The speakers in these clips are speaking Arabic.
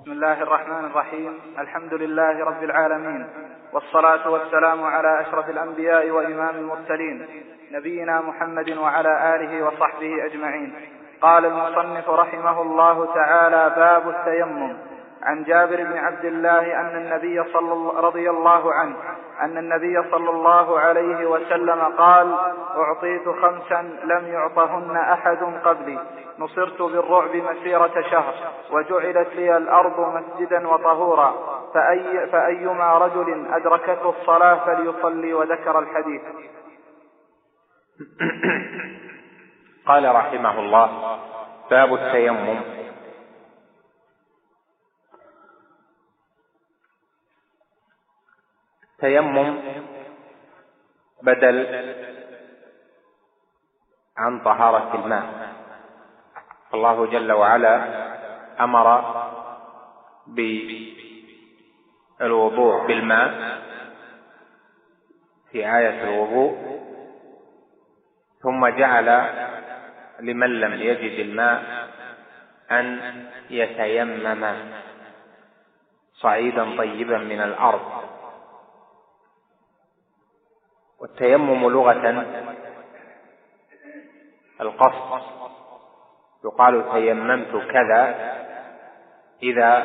بسم الله الرحمن الرحيم. الحمد لله رب العالمين، والصلاة والسلام على أشرف الأنبياء وإمام المرسلين نبينا محمد وعلى آله وصحبه أجمعين. قال المصنف رحمه الله تعالى: باب التيمم. عن جابر بن عبد الله رضي الله عنه أن النبي صلى الله عليه وسلم قال: أعطيت 5 لم يعطهن أحد قبلي، نصرت بالرعب مسيرة شهر، وجعلت لي الأرض مسجدا وطهورا، فأيما رجل أدركته الصلاة فليصلي. وذكر الحديث. قال رحمه الله: باب التيمم. التيمم بدل عن طهارة الماء. الله جل وعلا أمر بالوضوء بالماء في آية الوضوء، ثم جعل لمن لم يجد الماء أن يتيمم صعيدا طيبا من الأرض. والتيمم لغة القصد، يقال تيممت كذا إذا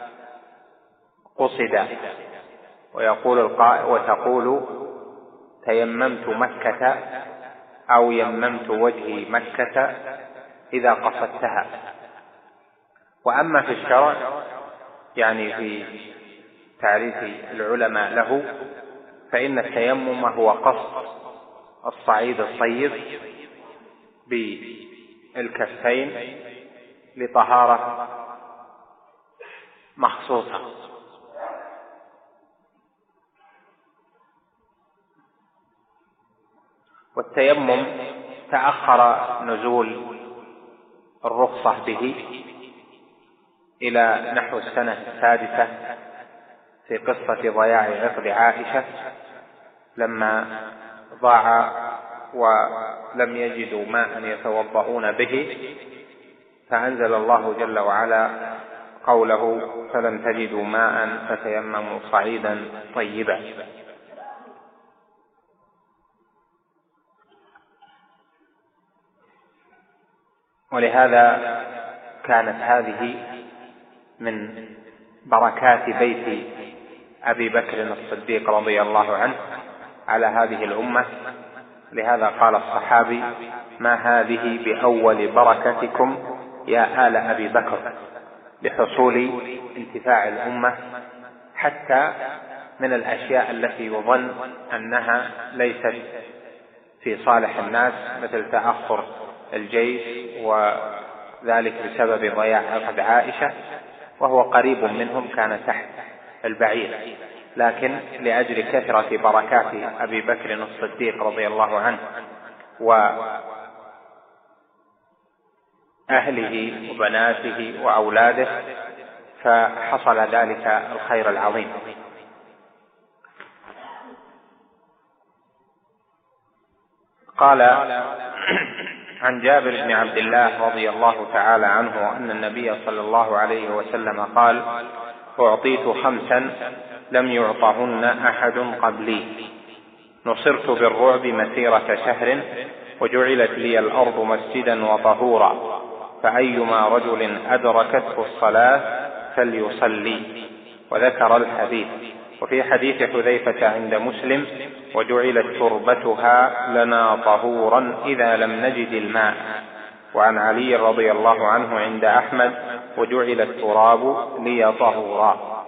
قصد، وتقول تيممت مكة أو يممت وجهي مكة إذا قصدتها. وأما في الشرع، يعني في تعريف العلماء له، فإن التيمم هو قصد الصعيد الطيب بالكفين لطهارة مخصوصة. والتيمم تأخر نزول الرخصة به إلى نحو السنة 6 في قصة ضياع عقد عائشة، لما ضاع ولم يجدوا ماء يتوضؤون به، فأنزل الله جل وعلا قوله: فلم تجدوا ماء فتيمموا صعيدا طيبا. ولهذا كانت هذه من بركات بيت أبي بكر الصديق رضي الله عنه على هذه الأمة. لهذا قال الصحابي: ما هذه بأول بركتكم يا آل أبي بكر، لحصول انتفاع الأمة حتى من الأشياء التي يظن أنها ليست في صالح الناس، مثل تأخر الجيش، وذلك بسبب ضياع عقد عائشة، وهو قريب منهم، كان تحت البعير، لكن لأجل كثرة بركات أبي بكر الصديق رضي الله عنه وأهله وبناته وأولاده، فحصل ذلك الخير العظيم. قال عن جابر بن عبد الله رضي الله تعالى عنه أن النبي صلى الله عليه وسلم قال: أعطيت 5 لم يعطهن أحد قبلي، نصرت بالرعب مسيرة شهر، وجعلت لي الأرض مسجدا وطهورا، فأيما رجل أدركته الصلاة فليصلي. وذكر الحديث. وفي حديث حذيفة عند مسلم: وجعلت تربتها لنا طهورا إذا لم نجد الماء. وعن علي رضي الله عنه عند أحمد: وجعل التراب لي طهورا.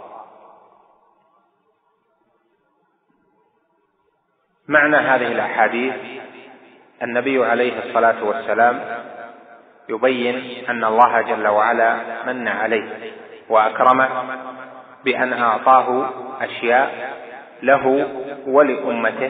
معنى هذه الأحاديث: النبي عليه الصلاة والسلام يبين أن الله جل وعلا من عليه وأكرمه بأن أعطاه أشياء له ولأمته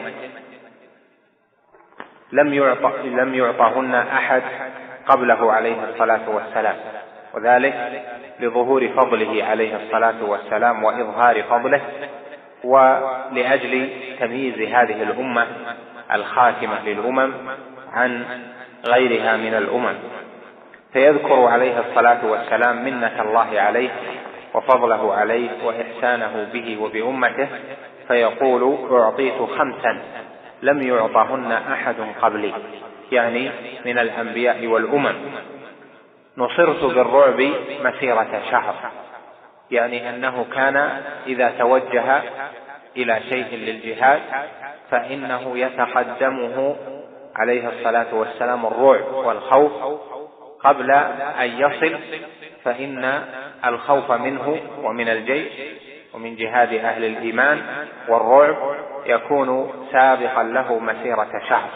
لم يعطهن أحد قبله عليه الصلاة والسلام، وذلك لظهور فضله عليه الصلاة والسلام وإظهار فضله، ولأجل تمييز هذه الأمة الخاتمة للأمم عن غيرها من الأمم. فيذكر عليه الصلاة والسلام منة الله عليه وفضله عليه وإحسانه به وبأمته، فيقول: أعطيت 5 لم يعطهن أحد قبلي، يعني من الأنبياء والأمم. نصرت بالرعب مسيرة شهر، يعني أنه كان إذا توجه إلى شيء للجهاد فإنه يتقدمه عليه الصلاة والسلام الرعب والخوف قبل أن يصل، فإن الخوف منه ومن الجيش ومن جهاد أهل الإيمان والرعب يكون سابقا له مسيرة شهر.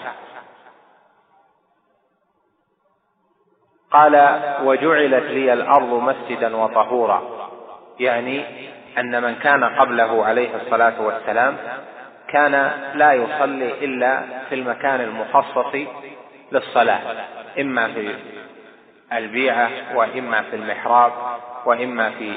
قال: وجعلت لي الأرض مسجدا وطهورا، يعني أن من كان قبله عليه الصلاة والسلام كان لا يصلي إلا في المكان المخصص للصلاة، إما في البيعة وإما في المحراب وإما في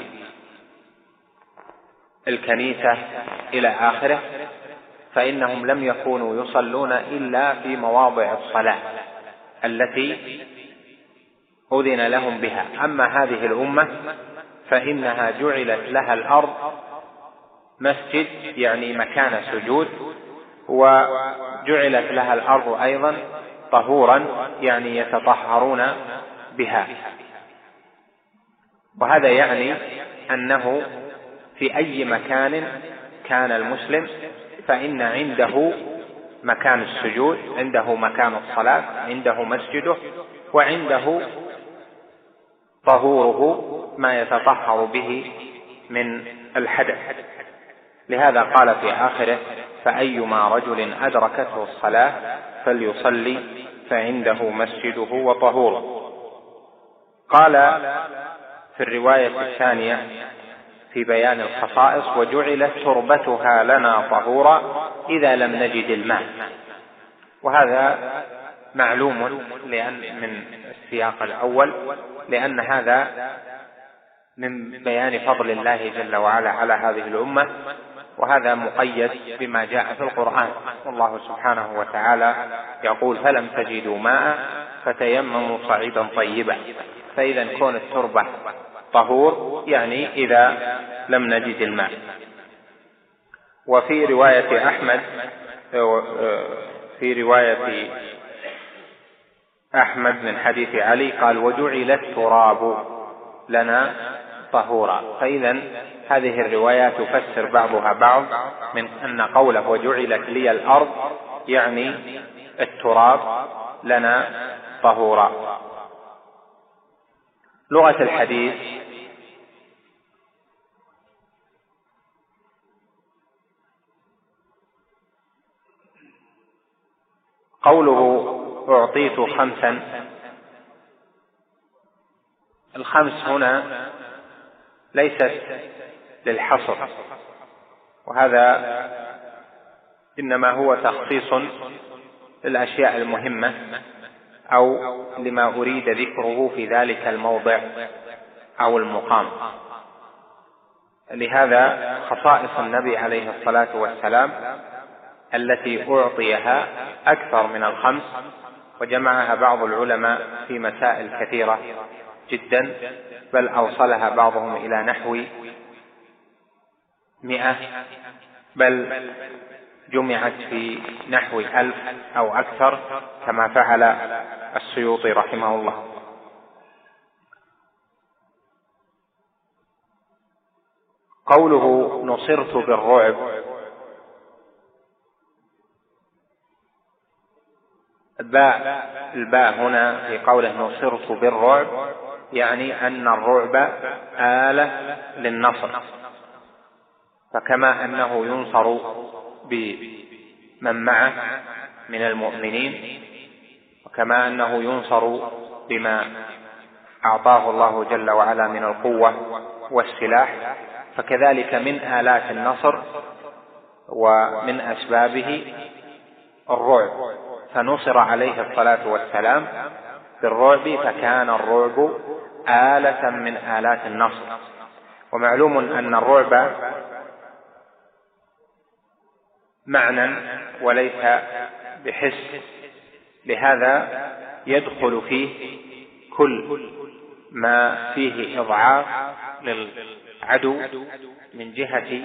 الكنيسة إلى آخره، فإنهم لم يكونوا يصلون إلا في مواضع الصلاة التي أذن لهم بها. أما هذه الأمة فإنها جعلت لها الأرض مسجد، يعني مكان سجود، وجعلت لها الأرض أيضا طهورا، يعني يتطهرون بها. وهذا يعني أنه في أي مكان كان المسلم فإن عنده مكان السجود، عنده مكان الصلاة، عنده مسجده، وعنده طهوره ما يتطهر به من الحدث. لهذا قال في آخره: فأيما رجل أدركته الصلاة فليصلي فعنده مسجده وطهوره. قال في الرواية الثانية في بيان الخصائص: وجعلت تربتها لنا طهورا إذا لم نجد الماء. وهذا معلوم من السياق الأول، لأن هذا من بيان فضل الله جل وعلا على هذه الأمة، وهذا مقيد بما جاء في القرآن. والله سبحانه وتعالى يقول: فلم تجدوا ماء فتيمموا صعيدا طيبا. فإذا كون التربة طهور يعني إذا لم نجد الماء. وفي رواية أحمد من حديث علي قال: وجعل التراب لنا طهورا. فإذا هذه الروايات تفسر بعضها بعض، من أن قوله وجعلت لي الأرض يعني التراب لنا طهورا. لغة الحديث: قوله أعطيت 5، ال5 هنا ليست للحصر، وهذا إنما هو تخصيص للأشياء المهمة أو لما أريد ذكره في ذلك الموضع أو المقام. لهذا خصائص النبي عليه الصلاة والسلام التي أعطيها أكثر من 5، وجمعها بعض العلماء في مسائل كثيرة جدا، بل أوصلها بعضهم إلى نحو 100، بل جمعت في نحو 1000 أو أكثر كما فعل السيوطي رحمه الله. قوله نصرت بالرعب: الباء هنا في قوله نصرت بالرعب يعني أن الرعب آلة للنصر، فكما أنه ينصر بمن معه من المؤمنين، وكما أنه ينصر بما أعطاه الله جل وعلا من القوة والسلاح، فكذلك من آلات النصر ومن أسبابه الرعب. فنصر عليه الصلاة والسلام بالرعب، فكان الرعب آلة من آلات النصر. ومعلوم أن الرعب معنى وليس بحس، لهذا يدخل فيه كل ما فيه إضعاف للعدو من جهة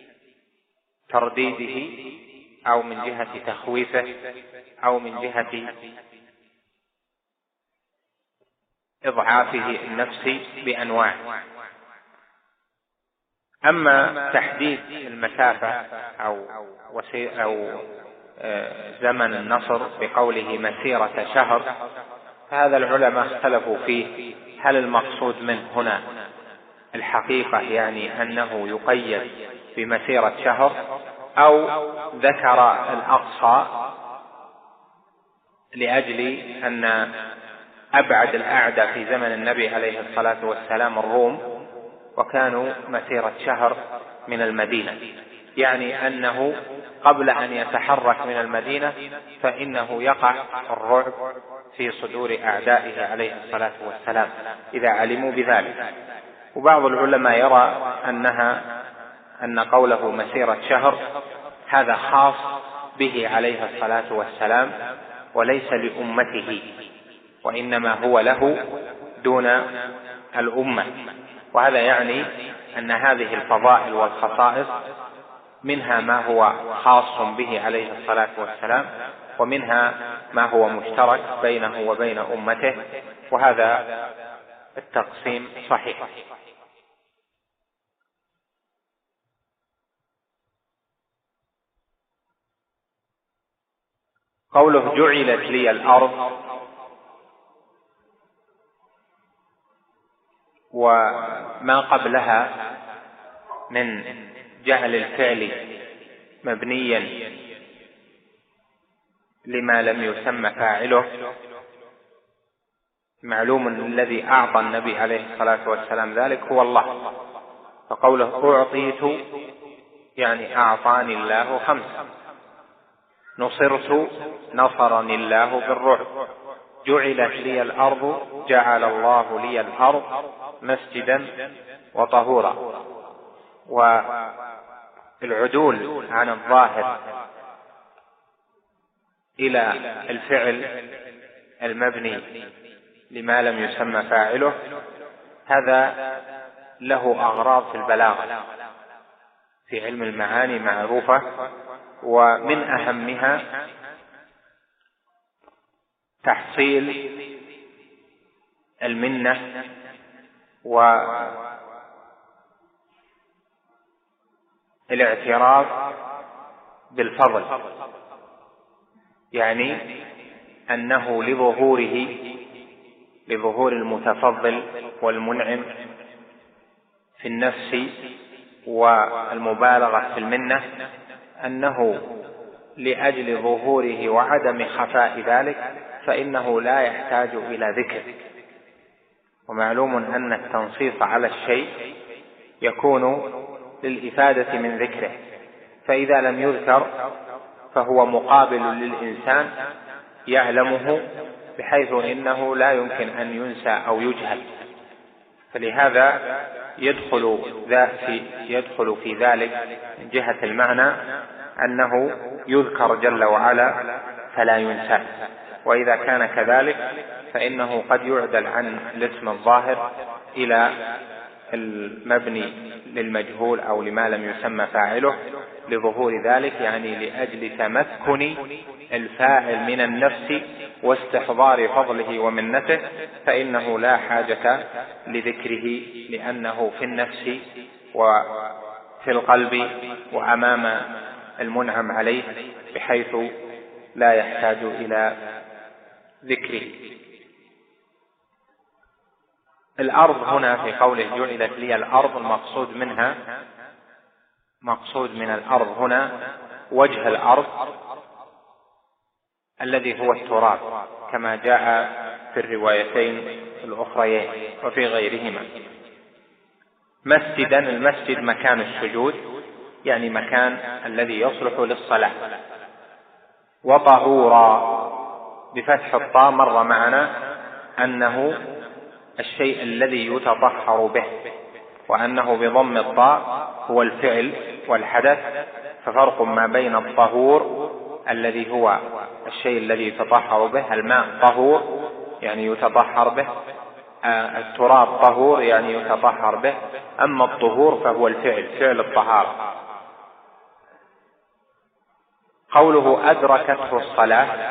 ترديده أو من جهة تخويفه أو من جهة إضعافه النفسي بأنواع. أما تحديد المسافة أو زمن النصر بقوله مسيرة شهر، فهذا العلماء اختلفوا فيه، هل المقصود منه هنا الحقيقة يعني أنه يقيد بمسيرة شهر، أو ذكر الأقصى لأجل أن أبعد الأعداء في زمن النبي عليه الصلاة والسلام الروم، وكانوا مسيرة شهر من المدينة، يعني أنه قبل أن يتحرك من المدينة فإنه يقع الرعب في صدور أعدائه عليه الصلاة والسلام إذا علموا بذلك. وبعض العلماء يرى أن قوله مسيرة شهر هذا خاص به عليه الصلاة والسلام وليس لأمته، وإنما هو له دون الأمة. وهذا يعني أن هذه الفضائل والخصائص منها ما هو خاص به عليه الصلاة والسلام، ومنها ما هو مشترك بينه وبين أمته، وهذا التقسيم صحيح. قوله جعلت لي الأرض، وما قبلها من جعل الفعل مبنيا لما لم يسمى فاعله، معلوم الذي أعطى النبي عليه الصلاة والسلام ذلك هو الله. فقوله أعطيت يعني أعطاني الله 5، نصرت نصرني الله بالرعب، جعلت لي الأرض جعل الله لي الأرض مسجدا وطهورا. والعدول عن الظاهر إلى الفعل المبني لما لم يسمى فاعله هذا له أغراض في البلاغة في علم المعاني معروفة، ومن أهمها تحصيل المنة والاعتراف بالفضل، يعني أنه لظهور المتفضل والمنعم في النفس والمبالغة في المنة، أنه لأجل ظهوره وعدم خفاء ذلك فإنه لا يحتاج إلى ذكر. ومعلوم أن التنصيص على الشيء يكون للإفادة من ذكره، فإذا لم يذكر فهو مقابل للإنسان يعلمه بحيث إنه لا يمكن أن ينسى أو يجهل، فلهذا يدخل في ذلك من جهة المعنى أنه يذكر جل وعلا فلا ينسى. وإذا كان كذلك فإنه قد يعدل عن الاسم الظاهر إلى المبني للمجهول أو لما لم يسمى فاعله لظهور ذلك، يعني لأجل تمكن الفاعل من النفس واستحضار فضله ومنته، فإنه لا حاجة لذكره لأنه في النفس وفي القلب وأمام المنعم عليه بحيث لا يحتاج إلى ذكره. الأرض هنا في قوله جعلت لي الأرض مقصود من الأرض هنا وجه الأرض الذي هو التراب، كما جاء في الروايتين الأخريين وفي غيرهما. مسجدا، المسجد مكان السجود، يعني مكان الذي يصلح للصلاة. وطهورا بفتح الطاء مر معنا أنه الشيء الذي يتطهر به، وأنه بضم الطاء هو الفعل والحدث، ففرق ما بين الطهور الذي هو الشيء الذي يتطهر به، الماء طهور يعني يتطهر به، التراب طهور يعني يتطهر به، أما الطهور فهو الفعل، فعل الطهارة. قوله أدركته الصلاة،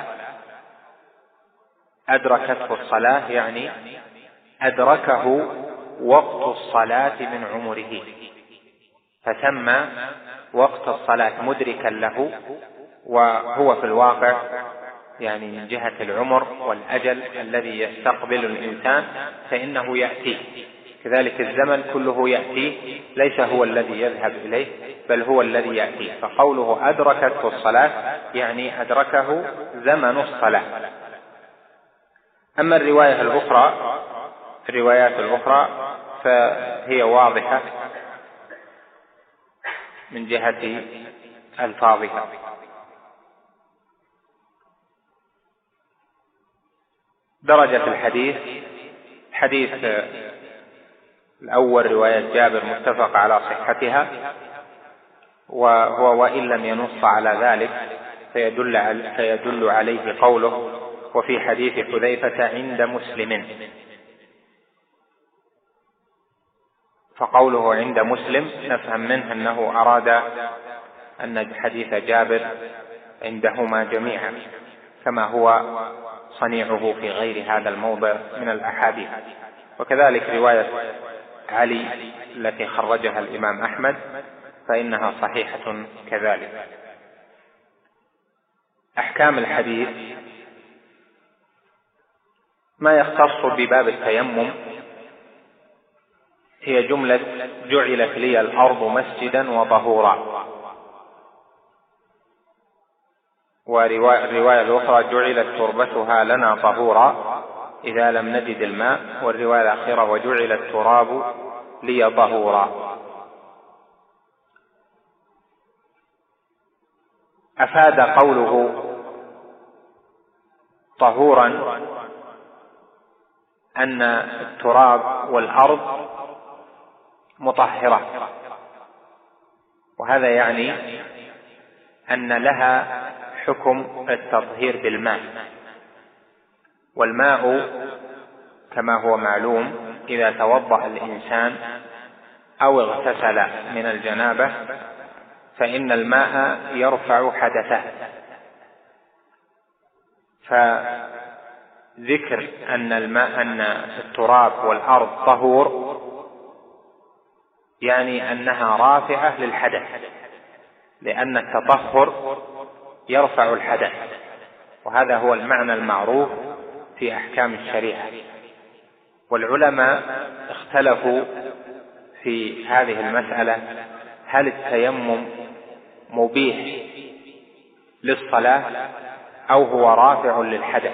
أدركته الصلاة يعني أدركه وقت الصلاة من عمره، فسمى وقت الصلاة مدركا له، وهو في الواقع يعني من جهة العمر والأجل الذي يستقبل الإنسان فإنه يأتيه، كذلك الزمن كله يأتيه، ليس هو الذي يذهب إليه بل هو الذي يأتيه. فقوله أدركته الصلاة يعني أدركه زمن الصلاة. أما الروايات الأخرى فهي واضحة من جهة ألفاظها. درجة الحديث، حديث الأول رواية جابر متفق على صحتها، وهو وإن لم ينص على ذلك فيدل عليه قوله وفي حديث حذيفة عند مسلم، فقوله عند مسلم نفهم منه أنه أراد أن حديث جابر عندهما جميعا، كما هو صنيعه في غير هذا الموضع من الأحاديث. وكذلك رواية علي التي خرجها الإمام أحمد فإنها صحيحة كذلك. أحكام الحديث ما يختص بباب التيمم هي جملة جعلت لي الأرض مسجدا وطهورا، والرواية الأخرى جعلت تربتها لنا طهورا إذا لم نجد الماء، والرواية الأخيرة وجعل التراب لي طهورا. أفاد قوله طهورا أن التراب والأرض مطهرة، وهذا يعني أن لها حكم التطهير بالماء، والماء كما هو معلوم إذا توضأ الإنسان أو اغتسل من الجنابة فإن الماء يرفع حدثه، فذكر أن التراب والأرض طهور يعني أنها رافعة للحدث، لأن التطهر يرفع الحدث، وهذا هو المعنى المعروف في أحكام الشريعة. والعلماء اختلفوا في هذه المسألة، هل التيمم مبيح للصلاة أو هو رافع للحدث؟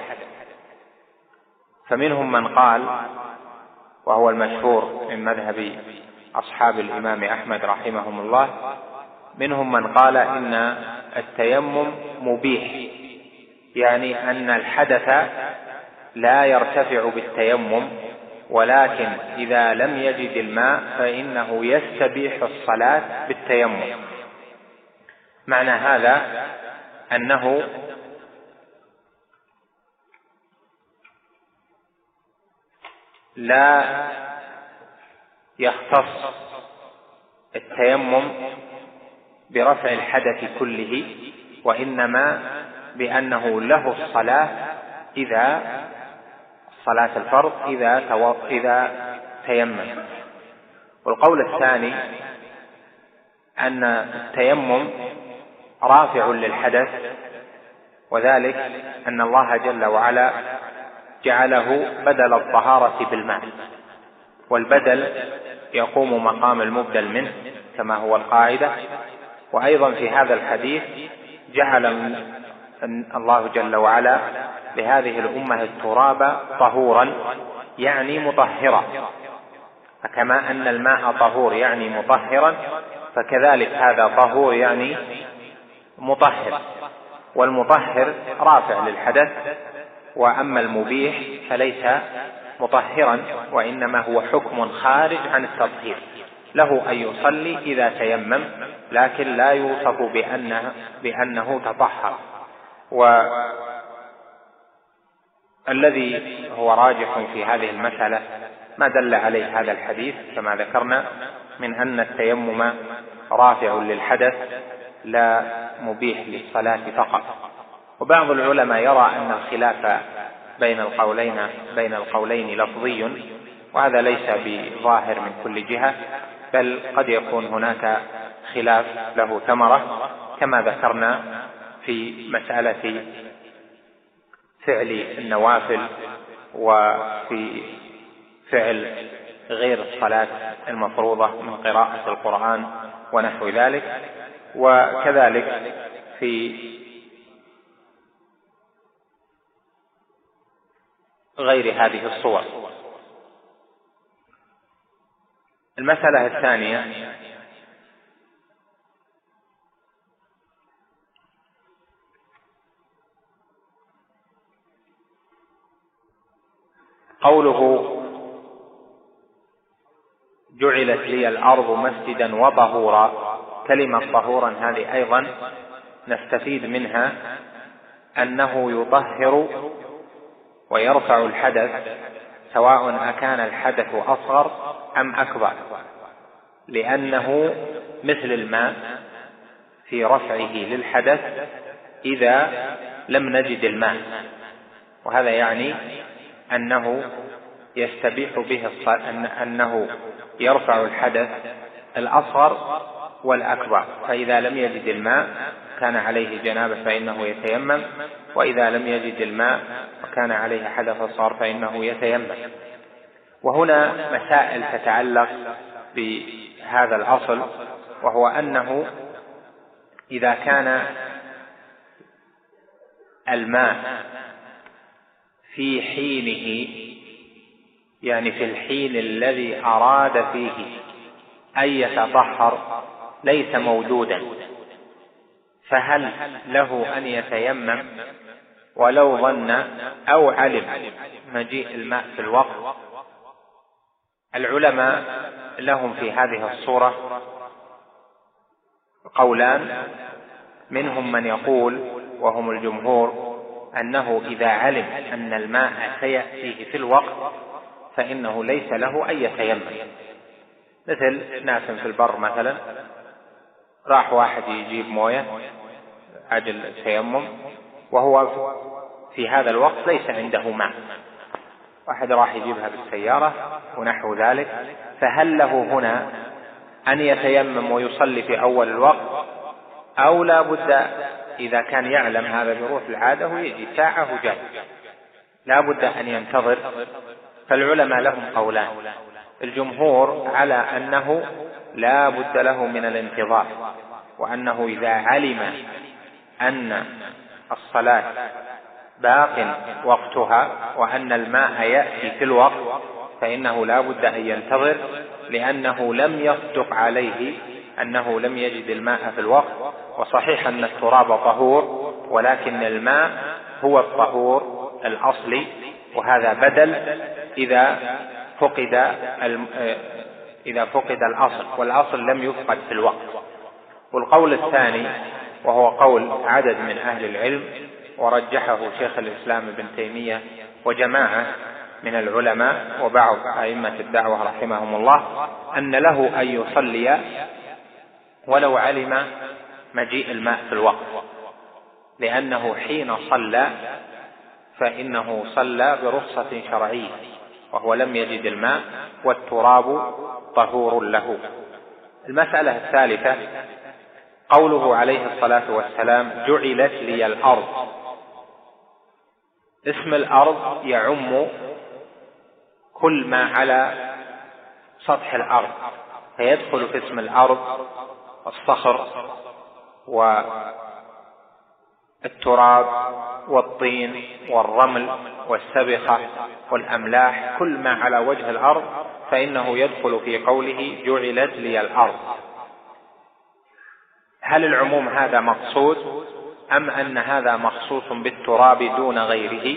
فمنهم من قال، وهو المشهور من مذهب أصحاب الإمام أحمد رحمهم الله، منهم من قال إن التيمم مبيح، يعني أن الحدث لا يرتفع بالتيمم، ولكن إذا لم يجد الماء فإنه يستبيح الصلاة بالتيمم. معنى هذا أنه لا يختص التيمم برفع الحدث كله، وإنما بأنه له الصلاة إذا صلاة الفرض إذا تيمم. والقول الثاني أن التيمم رافع للحدث، وذلك أن الله جل وعلا جعله بدل الطهارة بالماء، والبدل يقوم مقام المبدل منه كما هو القاعدة. وأيضا في هذا الحديث جعل الله جل وعلا لهذه الأمة التراب طهورا يعني مطهرا، فكما أن الماء طهور يعني مطهرا، فكذلك هذا طهور يعني مطهر، والمطهر رافع للحدث، وأما المبيح فليس مطهرا، وإنما هو حكم خارج عن التطهير، له أن يصلي إذا تيمم، لكن لا يوصف بأنه تطهر. الذي هو راجح في هذه المسألة ما دل عليه هذا الحديث كما ذكرنا من أن التيمم رافع للحدث لا مبيح للصلاة فقط. وبعض العلماء يرى أن الخلاف بين القولين لفظي، وهذا ليس بظاهر من كل جهة، بل قد يكون هناك خلاف له ثمرة كما ذكرنا في مسألة فعل النوافل وفي فعل غير الصلاة المفروضة من قراءة القرآن ونحو ذلك، وكذلك في غير هذه الصور. المسألة الثانية قوله جعلت لي الأرض مسجدا وطهورا. كلمة طهورا هذه أيضا نستفيد منها أنه يطهر ويرفع الحدث، سواء أكان الحدث أصغر أم أكبر، لأنه مثل الماء في رفعه للحدث إذا لم نجد الماء، وهذا يعني أنه يستبيح به أنه يرفع الحدث الأصغر والأكبر. فإذا لم يجد الماء كان عليه جنابة فإنه يتيمم، وإذا لم يجد الماء وكان عليه حدث أصغر فإنه يتيمم. وهنا مسائل تتعلق بهذا الأصل، وهو أنه إذا كان الماء في حينه، يعني في الحين الذي أراد فيه أن يتطهر ليس موجودا، فهل له أن يتيمم ولو ظن أو علم مجيء الماء في الوقت؟ العلماء لهم في هذه الصورة قولان، منهم من يقول وهم الجمهور أنه إذا علم أن الماء سيأتيه في الوقت فإنه ليس له أن يتيمم. مثل ناس في البر مثلا، راح واحد يجيب موية أجل التيمم وهو في هذا الوقت ليس عنده ماء، واحد راح يجيبها بالسيارة ونحو ذلك، فهل له هنا أن يتيمم ويصلي في أول الوقت، أو لا بد إذا كان يعلم هذا بروح العادة ويجي ساعة وجاء لا بد أن ينتظر؟ فالعلماء لهم قولان، الجمهور على أنه لا بد له من الانتظار، وأنه إذا علم أن الصلاة باق وقتها وأن الماء يأتي في الوقت فإنه لا بد أن ينتظر، لأنه لم يصدق عليه أنه لم يجد الماء في الوقت. وصحيح أن التراب طهور، ولكن الماء هو الطهور الأصلي، وهذا بدل إذا فقد الأصل، والأصل لم يفقد في الوقت. والقول الثاني وهو قول عدد من أهل العلم ورجحه شيخ الإسلام ابن تيمية وجماعة من العلماء وبعض أئمة الدعوة رحمهم الله، أن له أن يصلي ولو علم مجيء الماء في الوقت، لأنه حين صلى فإنه صلى برخصة شرعية وهو لم يجد الماء والتراب طهور له. المسألة الثالثة قوله عليه الصلاة والسلام جعلت لي الأرض. اسم الأرض يعم كل ما على سطح الأرض، فيدخل في اسم الأرض الصخر والتراب والطين والرمل والسبخة والأملاح، كل ما على وجه الأرض فإنه يدخل في قوله جعلت لي الأرض. هل العموم هذا مقصود أم أن هذا مخصوص بالتراب دون غيره؟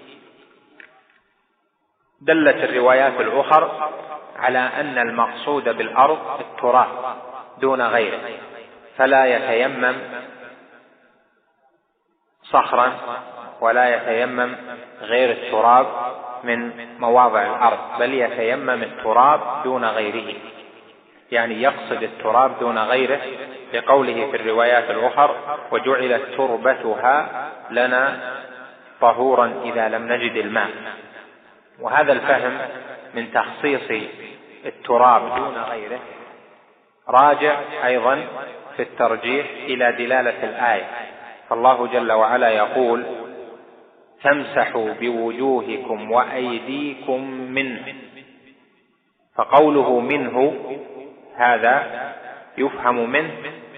دلت الروايات الأخرى على أن المقصود بالأرض التراب دون غيره، فلا يتيمم صخرا ولا يتيمم غير التراب من مواضع الأرض، بل يتيمم التراب دون غيره، يعني يقصد التراب دون غيره، لقوله في الروايات الأخرى: وجعلت تربتها لنا طهورا إذا لم نجد الماء. وهذا الفهم من تخصيص التراب دون غيره راجع أيضا في الترجيح إلى دلالة الآية، فالله جل وعلا يقول: فامسحوا بوجوهكم وأيديكم منه. فقوله منه هذا يفهم منه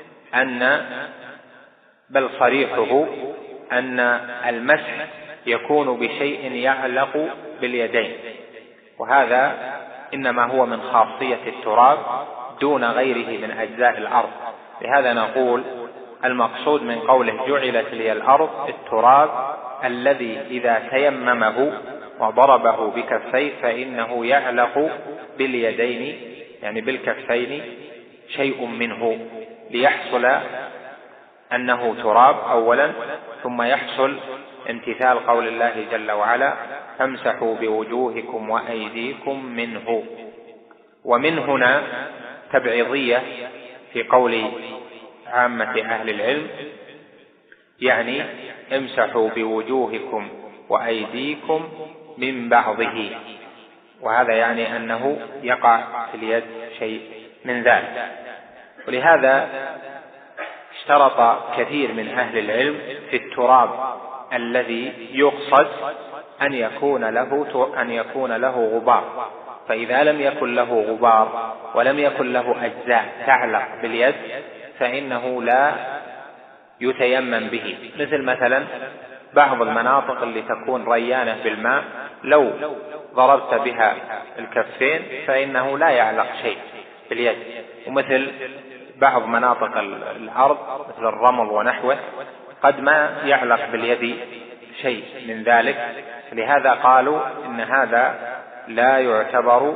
بل صريحه أن المسح يكون بشيء يعلق باليدين، وهذا إنما هو من خاصية التراب دون غيره من أجزاء الأرض. لهذا نقول المقصود من قوله جعلت لي الأرض التراب الذي إذا تيممه وضربه بكفيه فإنه يعلق باليدين، يعني بالكفين، شيء منه، ليحصل أنه تراب أولا، ثم يحصل امتثال قول الله جل وعلا: فامسحوا بوجوهكم وأيديكم منه. ومن هنا تبعيضية في قول عامة أهل العلم، يعني امسحوا بوجوهكم وأيديكم من بعضه، وهذا يعني أنه يقع في اليد شيء من ذلك. ولهذا اشترط كثير من أهل العلم في التراب الذي يقصد أن يكون له غبار، فإذا لم يكن له غبار ولم يكن له أجزاء تعلق باليد فإنه لا يتيمم به، مثل مثلا بعض المناطق اللي تكون ريانة بالماء لو ضربت بها الكفين فإنه لا يعلق شيء باليد، ومثل بعض مناطق الأرض مثل الرمل ونحوه قد ما يعلق باليد شيء من ذلك. لهذا قالوا إن هذا لا يعتبر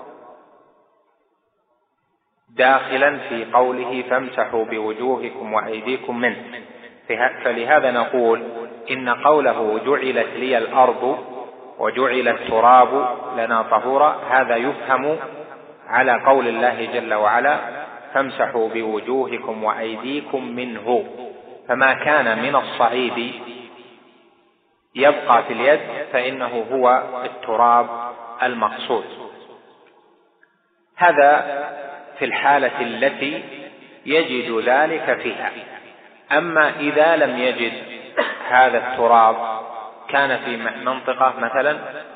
داخلا في قوله فامسحوا بوجوهكم وأيديكم منه. فلهذا نقول إن قوله جعلت لي الأرض وجعل التراب لنا طهورا هذا يفهم على قول الله جل وعلا: فامسحوا بوجوهكم وأيديكم منه، فما كان من الصعيد يبقى في اليد فإنه هو التراب المقصود. هذا في الحالة التي يجد ذلك فيها. أما إذا لم يجد هذا التراب، كان في منطقة مثلا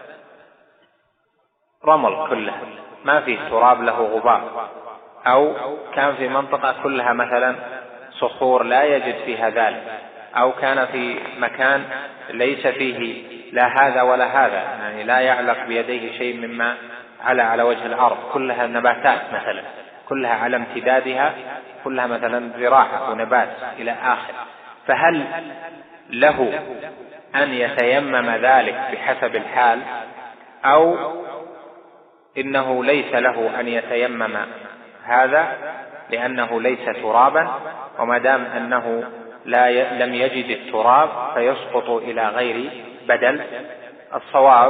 رمل كلها ما فيه تراب له غبار، أو كان في منطقة كلها مثلا صخور لا يجد فيها ذلك، أو كان في مكان ليس فيه لا هذا ولا هذا، يعني لا يعلق بيديه شيء مما على وجه الأرض، كلها نباتات مثلا، كلها على امتدادها، كلها مثلا زراعة ونبات إلى آخر، فهل له أن يتيمم ذلك بحسب الحال، أو إنه ليس له أن يتيمم هذا لأنه ليس ترابا، وما دام أنه لم يجد التراب فيسقط إلى غير بدل؟ الصواب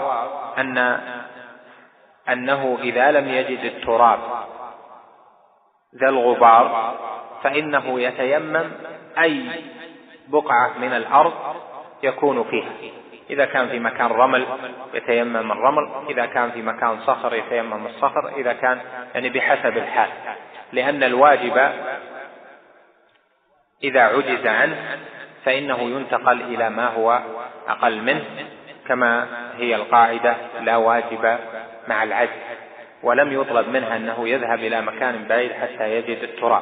أنه إذا لم يجد التراب ذا الغبار فإنه يتيمم أي بقعة من الأرض يكون فيها. إذا كان في مكان رمل يتيمم الرمل، إذا كان في مكان صخر يتيمم الصخر، إذا كان يعني بحسب الحال، لأن الواجب إذا عجز عنه فإنه ينتقل إلى ما هو أقل منه، كما هي القاعدة: لا واجب مع العجز، ولم يطلب منها أنه يذهب إلى مكان بعيد حتى يجد التراب.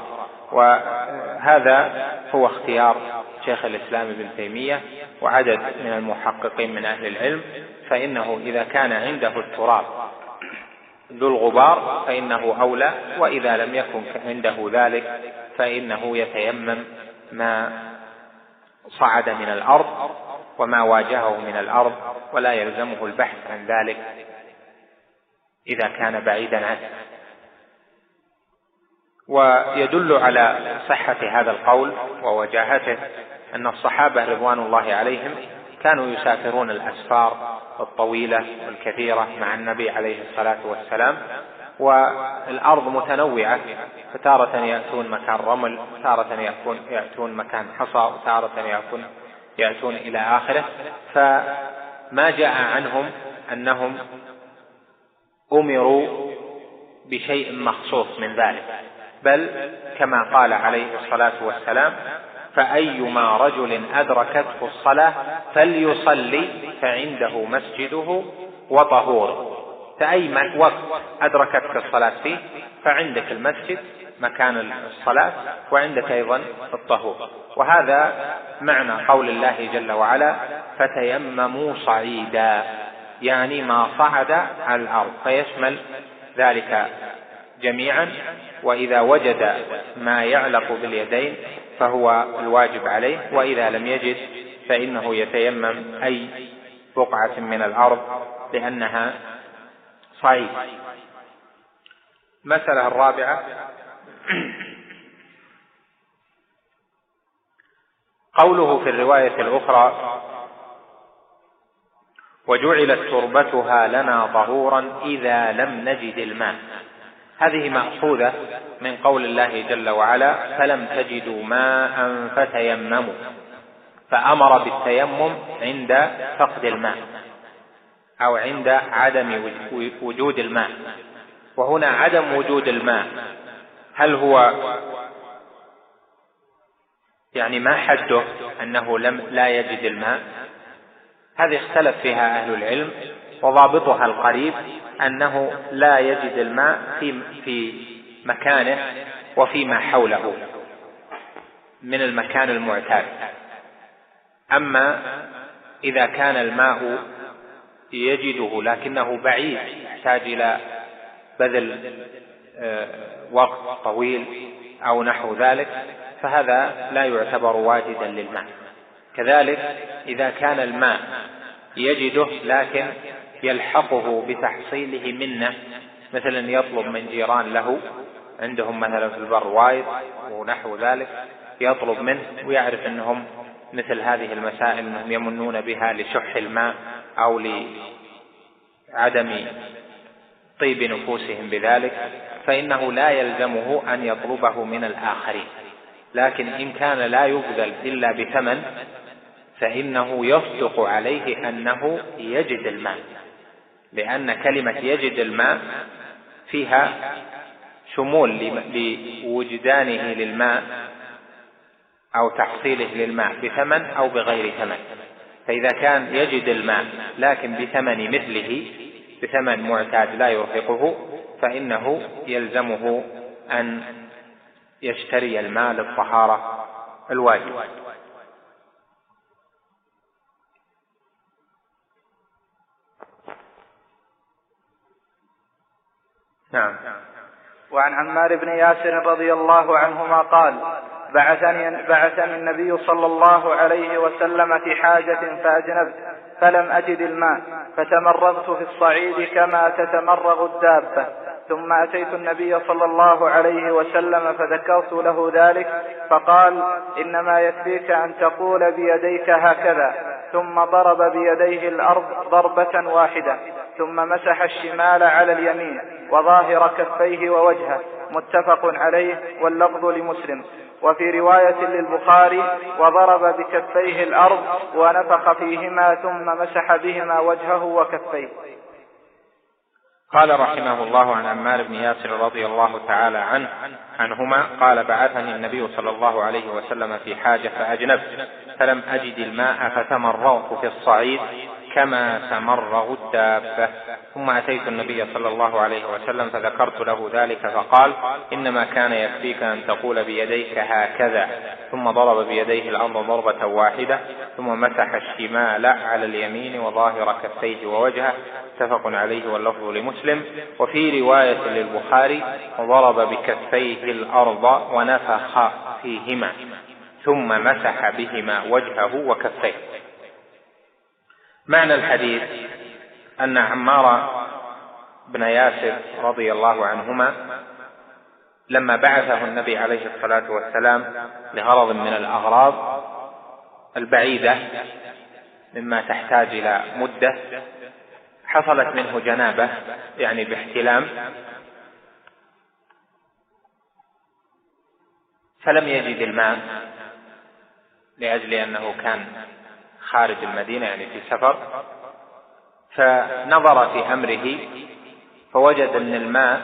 وهذا هو اختيار شيخ الإسلام ابن تيمية وعدد من المحققين من أهل العلم، فإنه إذا كان عنده التراب ذو الغبار فإنه أولى، وإذا لم يكن عنده ذلك فإنه يتيمم ما صعد من الأرض وما واجهه من الأرض، ولا يلزمه البحث عن ذلك إذا كان بعيدا عنه. ويدل على صحة هذا القول ووجاهته أن الصحابة رضوان الله عليهم كانوا يسافرون الأسفار الطويلة والكثيرة مع النبي عليه الصلاة والسلام، والأرض متنوعة، فتارة يأتون مكان رمل، تارة يأتون مكان حصى، وتارة يأتون إلى آخره. فما جاء عنهم أنهم أمروا بشيء مخصوص من ذلك، بل كما قال عليه الصلاة والسلام: فأيما رجل أدركته الصلاة فليصلي فعنده مسجده وطهور. فأي وقت أدركتك الصلاة فيه فعندك المسجد مكان الصلاة، وعندك أيضا الطهور. وهذا معنى قول الله جل وعلا: فتيمموا صعيدا، يعني ما صعد على الأرض، فيشمل ذلك جميعا. وإذا وجد ما يعلق باليدين فهو الواجب عليه، وإذا لم يجد فإنه يتيمم أي بقعة من الأرض لأنها صعيد. المسألة الرابعة: قوله في الرواية الأخرى: وجعلت تربتها لنا طهورا إذا لم نجد الماء، هذه مأخوذة من قول الله جل وعلا: فلم تجدوا ماء فتيمموا، فأمر بالتيمم عند فقد الماء أو عند عدم وجود الماء. وهنا عدم وجود الماء، هل هو يعني ما حده أنه لا يجد الماء؟ هذه اختلف فيها أهل العلم، وضابطها القريب أنه لا يجد الماء في مكانه وفيما حوله من المكان المعتاد. أما إذا كان الماء يجده لكنه بعيد، يحتاج إلى بذل وقت طويل أو نحو ذلك، فهذا لا يعتبر واجدا للماء. كذلك إذا كان الماء يجده لكن يلحقه بتحصيله منه، مثلا يطلب من جيران له عندهم مثلا في البر وايد ونحو ذلك، يطلب منه ويعرف أنهم مثل هذه المسائل أنهم يمنون بها لشح الماء أو لعدم طيب نفوسهم بذلك، فإنه لا يلزمه أن يطلبه من الآخرين. لكن إن كان لا يبذل إلا بثمن فإنه يصدق عليه أنه يجد الماء، لأن كلمة يجد الماء فيها شمول لوجدانه للماء أو تحصيله للماء بثمن أو بغير ثمن. فإذا كان يجد الماء لكن بثمن مثله، بثمن معتاد لا يرهقه، فإنه يلزمه أن يشتري الماء للطهارة الواجب. نعم. وعن عمار بن ياسر رضي الله عنهما قال: بعثني النبي صلى الله عليه وسلم في حاجة فأجنبت فلم أجد الماء، فتمرغت في الصعيد كما تتمرغ الدابة، ثم أتيت النبي صلى الله عليه وسلم فذكرت له ذلك، فقال: إنما يكفيك أن تقول بيديك هكذا، ثم ضرب بيديه الأرض ضربة واحدة، ثم مسح الشمال على اليمين وظاهر كفيه ووجهه، متفق عليه، واللفظ لمسلم. وفي رواية للبخاري: وضرب بكفيه الأرض ونفخ فيهما ثم مسح بهما وجهه وكفيه. قال رحمه الله عن عمار بن ياسر رضي الله تعالى عنهما قال: بعثني النبي صلى الله عليه وسلم في حاجة فأجنبت فلم أجد الماء، فتمرغت في الصعيد كما تمرغ الدابة، ثم أتيت النبي صلى الله عليه وسلم فذكرت له ذلك، فقال: إنما كان يكفيك أن تقول بيديك هكذا، ثم ضرب بيديه الأرض ضربة واحدة، ثم مسح الشمال على اليمين وظاهر كفيه ووجهه، متفق عليه، واللفظ لمسلم. وفي رواية للبخاري: وضرب بكفيه الأرض ونفخ فيهما ثم مسح بهما وجهه وكفيه. معنى الحديث أن عمار بن ياسر رضي الله عنهما لما بعثه النبي عليه الصلاة والسلام لغرض من الأغراض البعيدة مما تحتاج إلى مدة، حصلت منه جنابة يعني باحتلام، فلم يجد الماء لأجل أنه كان خارج المدينة يعني في سفر، فنظر في أمره فوجد أن الماء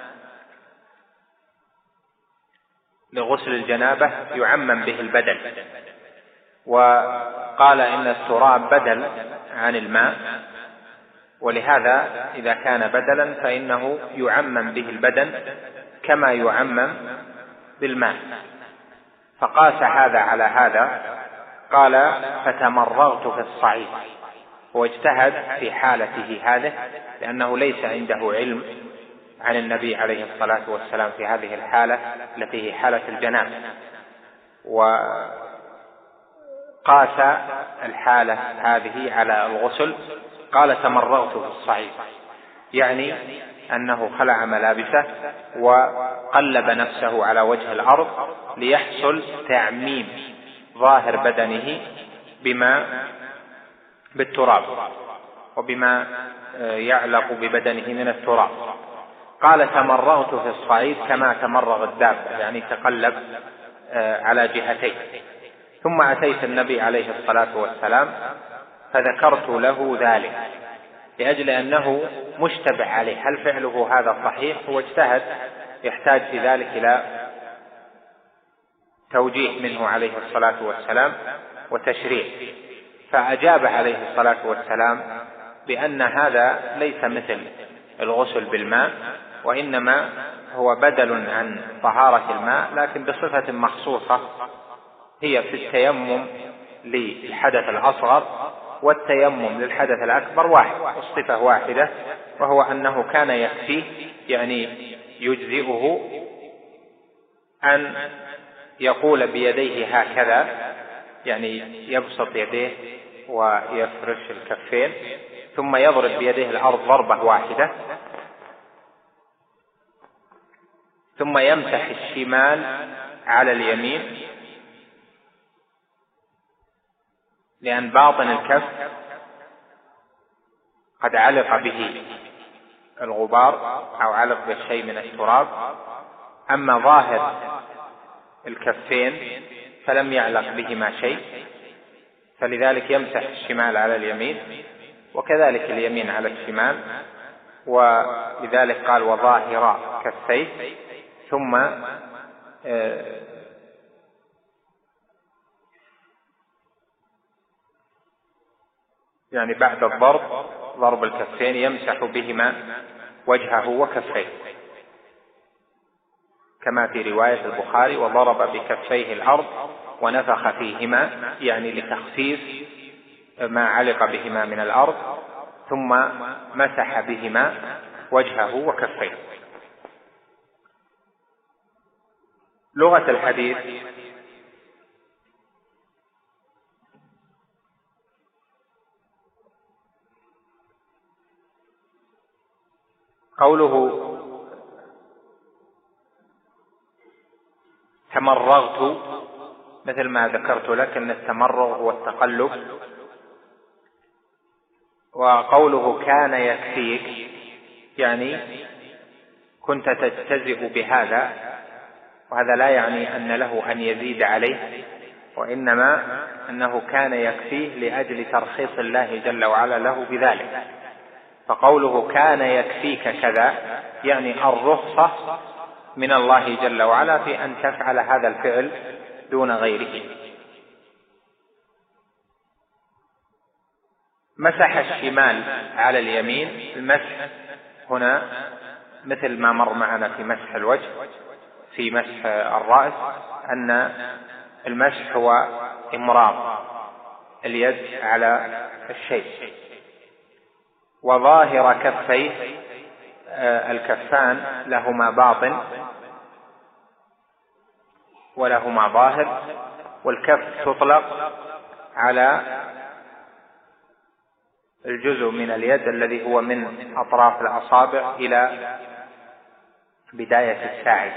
لغسل الجنابة يعمم به البدن، وقال إن التراب بدل عن الماء، ولهذا إذا كان بدلا فإنه يعمم به البدن كما يعمم بالماء. فقاس هذا على هذا، قال فتمرغت في الصعيد، واجتهد في حالته هذه لأنه ليس عنده علم عن النبي عليه الصلاة والسلام في هذه الحالة التي هي حالة الجنابة، وقاس الحالة هذه على الغسل. قال تمرغت في الصعيد، يعني أنه خلع ملابسه وقلب نفسه على وجه الأرض ليحصل تعميم ظاهر بدنه بالتراب وبما يعلق ببدنه من التراب. قال تمرغت في الصعيد كما تمرغ الدابة، يعني تقلب على جهتين. ثم أتيت النبي عليه الصلاة والسلام فذكرت له ذلك لأجل أنه مشتبه عليه هل فعله هذا صحيح، هو اجتهد يحتاج في ذلك إلى توجيه منه عليه الصلاة والسلام وتشريع. فأجاب عليه الصلاة والسلام بأن هذا ليس مثل الغسل بالماء، وإنما هو بدل عن طهارة الماء لكن بصفة مخصوصة، هي في التيمم للحدث الأصغر والتيمم للحدث الأكبر واحد، الصفة واحدة، وهو أنه كان يكفيه يعني يجزئه أن يقول بيديه هكذا، يعني يبسط يديه ويفرش الكفين ثم يضرب بيديه الأرض ضربة واحدة، ثم يمسح الشمال على اليمين، لأن باطن الكف قد علق به الغبار أو علق بالشيء من التراب، أما ظاهر الكفين فلم يعلق بهما شيء، فلذلك يمسح الشمال على اليمين وكذلك اليمين على الشمال، ولذلك قال وظاهر كفيه، ثم يعني بعد ضرب الكفين يمسح بهما وجهه وكفيه، كما في رواية البخاري وضرب بكفيه الأرض ونفخ فيهما، يعني لتخفيف ما علق بهما من الأرض، ثم مسح بهما وجهه وكفيه. لغة الحديث قوله تمرغت مثل ما ذكرت لك أن التمرغ هو التقلب، وقوله كان يكفيك يعني كنت تجتزئ بهذا، وهذا لا يعني أن له أن يزيد عليه، وإنما أنه كان يكفيه لأجل ترخيص الله جل وعلا له بذلك. فقوله كان يكفيك كذا يعني الرخصة من الله جل وعلا في أن تفعل هذا الفعل دون غيره. مسح الشمال على اليمين، المسح هنا مثل ما مر معنا في مسح الوجه في مسح الرأس، أن المسح هو إمرار اليد على الشيء. وظاهر كفيه، الكفان لهما باطن ولهما ظاهر، والكف تطلق على الجزء من اليد الذي هو من أطراف الأصابع إلى بداية الساعد.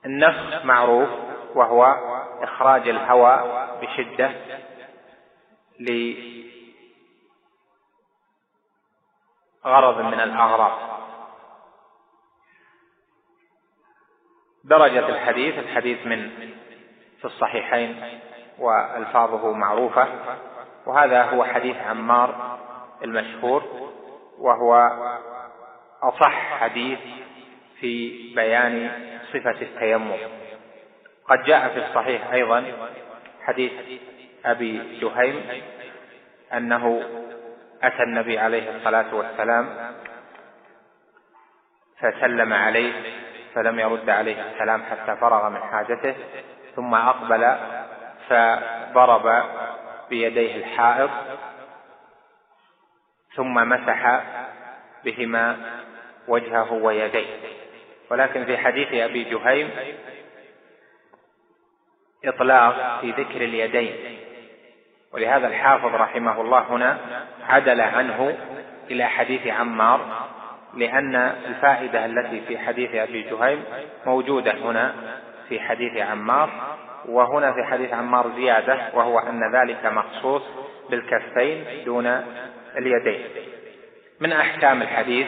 النفخ معروف، وهو إخراج الهواء بشدة لغرض من الأغراض. درجة الحديث في الصحيحين وألفاظه معروفة، وهذا هو حديث عمار المشهور، وهو أصح حديث في بيان صفة التيمم. قد جاء في الصحيح أيضا حديث أبي جهيم أنه أتى النبي عليه الصلاة والسلام فسلم عليه فلم يرد عليه السلام حتى فرغ من حاجته، ثم أقبل فضرب بيديه الحائط ثم مسح بهما وجهه ويديه. ولكن في حديث أبي جهيم إطلاق في ذكر اليدين، ولهذا الحافظ رحمه الله هنا عدل عنه إلى حديث عمار، لأن الفائدة التي في حديث أبي جهيم موجودة هنا في حديث عمار، وهنا في حديث عمار زيادة، وهو أن ذلك مخصوص بالكفين دون اليدين. من أحكام الحديث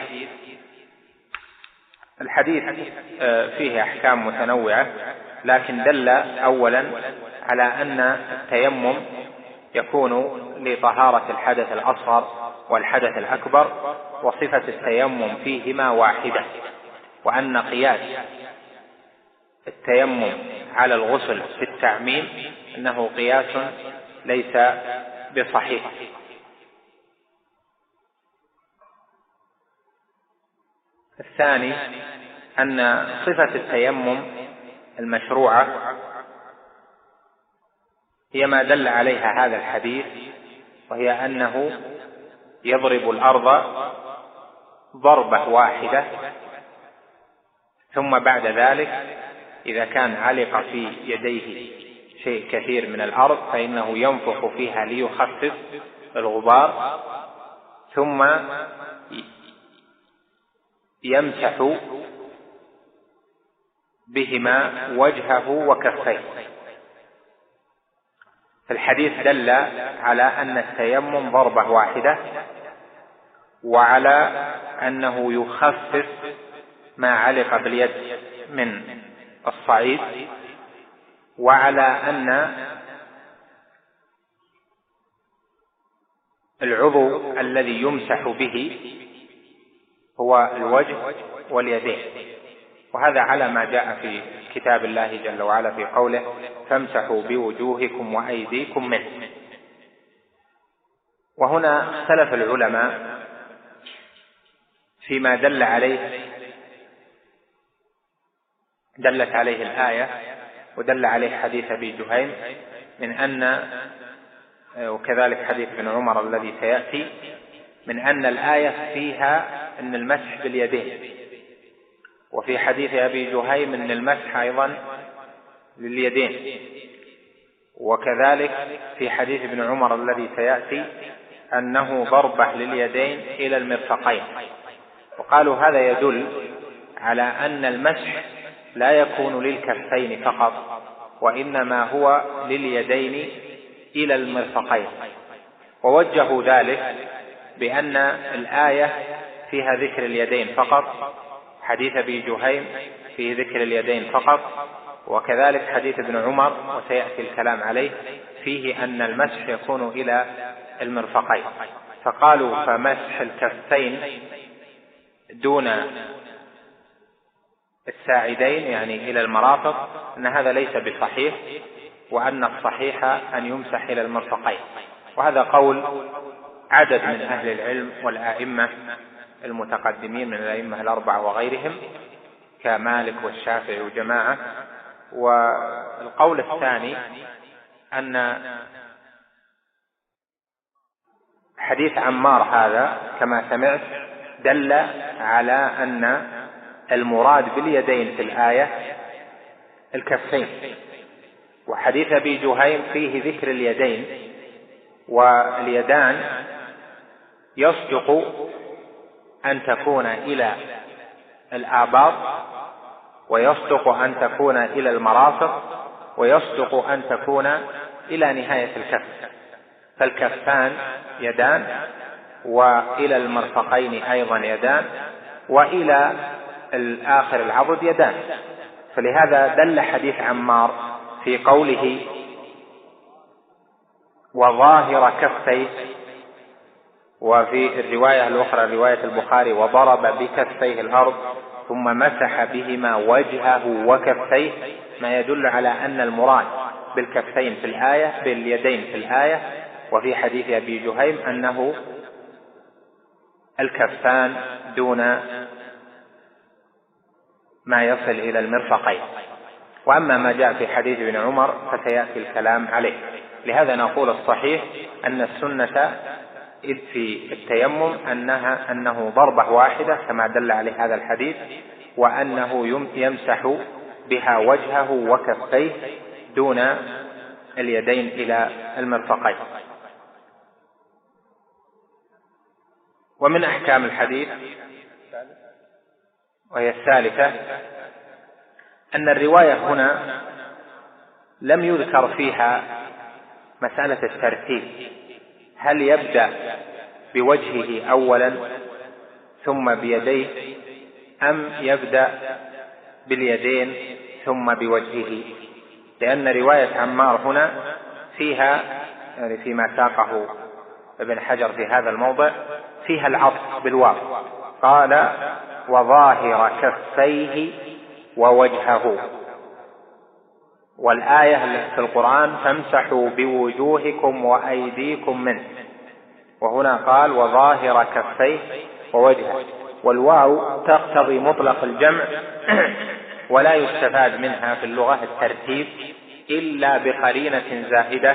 فيه أحكام متنوعة، لكن دل أولا على أن التيمم يكون لطهارة الحدث الأصغر والحدث الأكبر، وصفة التيمم فيهما واحدة، وأن قياس التيمم على الغسل في التعميم أنه قياس ليس بصحيح. الثاني أن صفة التيمم المشروعة هي ما دل عليها هذا الحديث، وهي أنه يضرب الأرض ضربة واحدة، ثم بعد ذلك إذا كان علق في يديه شيء كثير من الأرض فإنه ينفخ فيها ليخفف الغبار، ثم يمسح بهما وجهه وكفيه. الحديث دل على أن التيمم ضربة واحدة، وعلى أنه يخفف ما علق باليد من الصعيد، وعلى أن العضو الذي يمسح به هو الوجه واليدين، وهذا على ما جاء في كتاب الله جل وعلا في قوله فامسحوا بوجوهكم وأيديكم منه. وهنا اختلف العلماء فيما دلت عليه الآية ودل عليه حديث أبي جهيم، من أن وكذلك حديث ابن عمر الذي سيأتي، من أن الآية فيها أن المسح باليدين، وفي حديث أبي جهيم أن المسح أيضا لليدين، وكذلك في حديث ابن عمر الذي سيأتي أنه ضربة لليدين إلى المرفقين. وقالوا هذا يدل على أن المسح لا يكون للكفين فقط، وإنما هو لليدين إلى المرفقين، ووجهوا ذلك بأن الآية فيها ذكر اليدين فقط، حديث أبي جهيم فيه ذكر اليدين فقط، وكذلك حديث ابن عمر وسيأتي الكلام عليه فيه أن المسح يكون إلى المرفقين، فقالوا فمسح الكفين دون الساعدين يعني إلى المرافق أن هذا ليس بصحيح، وأن الصحيح أن يمسح إلى المرفقين. وهذا قول عدد من أهل العلم والآئمة المتقدمين من الأئمة الأربعة وغيرهم كمالك والشافعي وجماعة. والقول الثاني أن حديث عمار هذا كما سمعت دل على أن المراد باليدين في الآية الكفين، وحديث أبي جهيم فيه ذكر اليدين، واليدان يصدق أن تكون إلى الآباط ويصدق أن تكون إلى المرافق، ويصدق أن تكون إلى نهاية الكف، فالكفان يدان، وإلى المرفقين أيضا يدان، وإلى آخر العضد يدان. فلهذا دل حديث عمار في قوله وظاهر كفيه، وفي الرواية الأخرى رواية البخاري وضرب بكفيه الأرض ثم مسح بهما وجهه وكفيه، ما يدل على أن المراد بالكفين في الآية باليدين في الآية، وفي حديث أبي جهيم أنه الكفان دون ما يصل إلى المرفقين. وأما ما جاء في حديث ابن عمر فسيأتي الكلام عليه. لهذا نقول الصحيح أن السنة في التيمم أنه ضربة واحدة كما دل عليه هذا الحديث، وأنه يمسح بها وجهه وكفيه دون اليدين إلى المرفقين. ومن أحكام الحديث وهي الثالثة أن الرواية هنا لم يذكر فيها مسألة الترتيب، هل يبدأ بوجهه أولا ثم بيديه، أم يبدأ باليدين ثم بوجهه؟ لأن رواية عمار هنا فيها يعني فيما ساقه ابن حجر في هذا الموضع فيها العطف بالواو، قال وظاهر كفيه ووجهه، والآية في القرآن فامسحوا بوجوهكم وأيديكم منه، وهنا قال وظاهر كفيه ووجهه، والواو تقتضي مطلق الجمع ولا يستفاد منها في اللغة الترتيب إلا بقرينة زائدة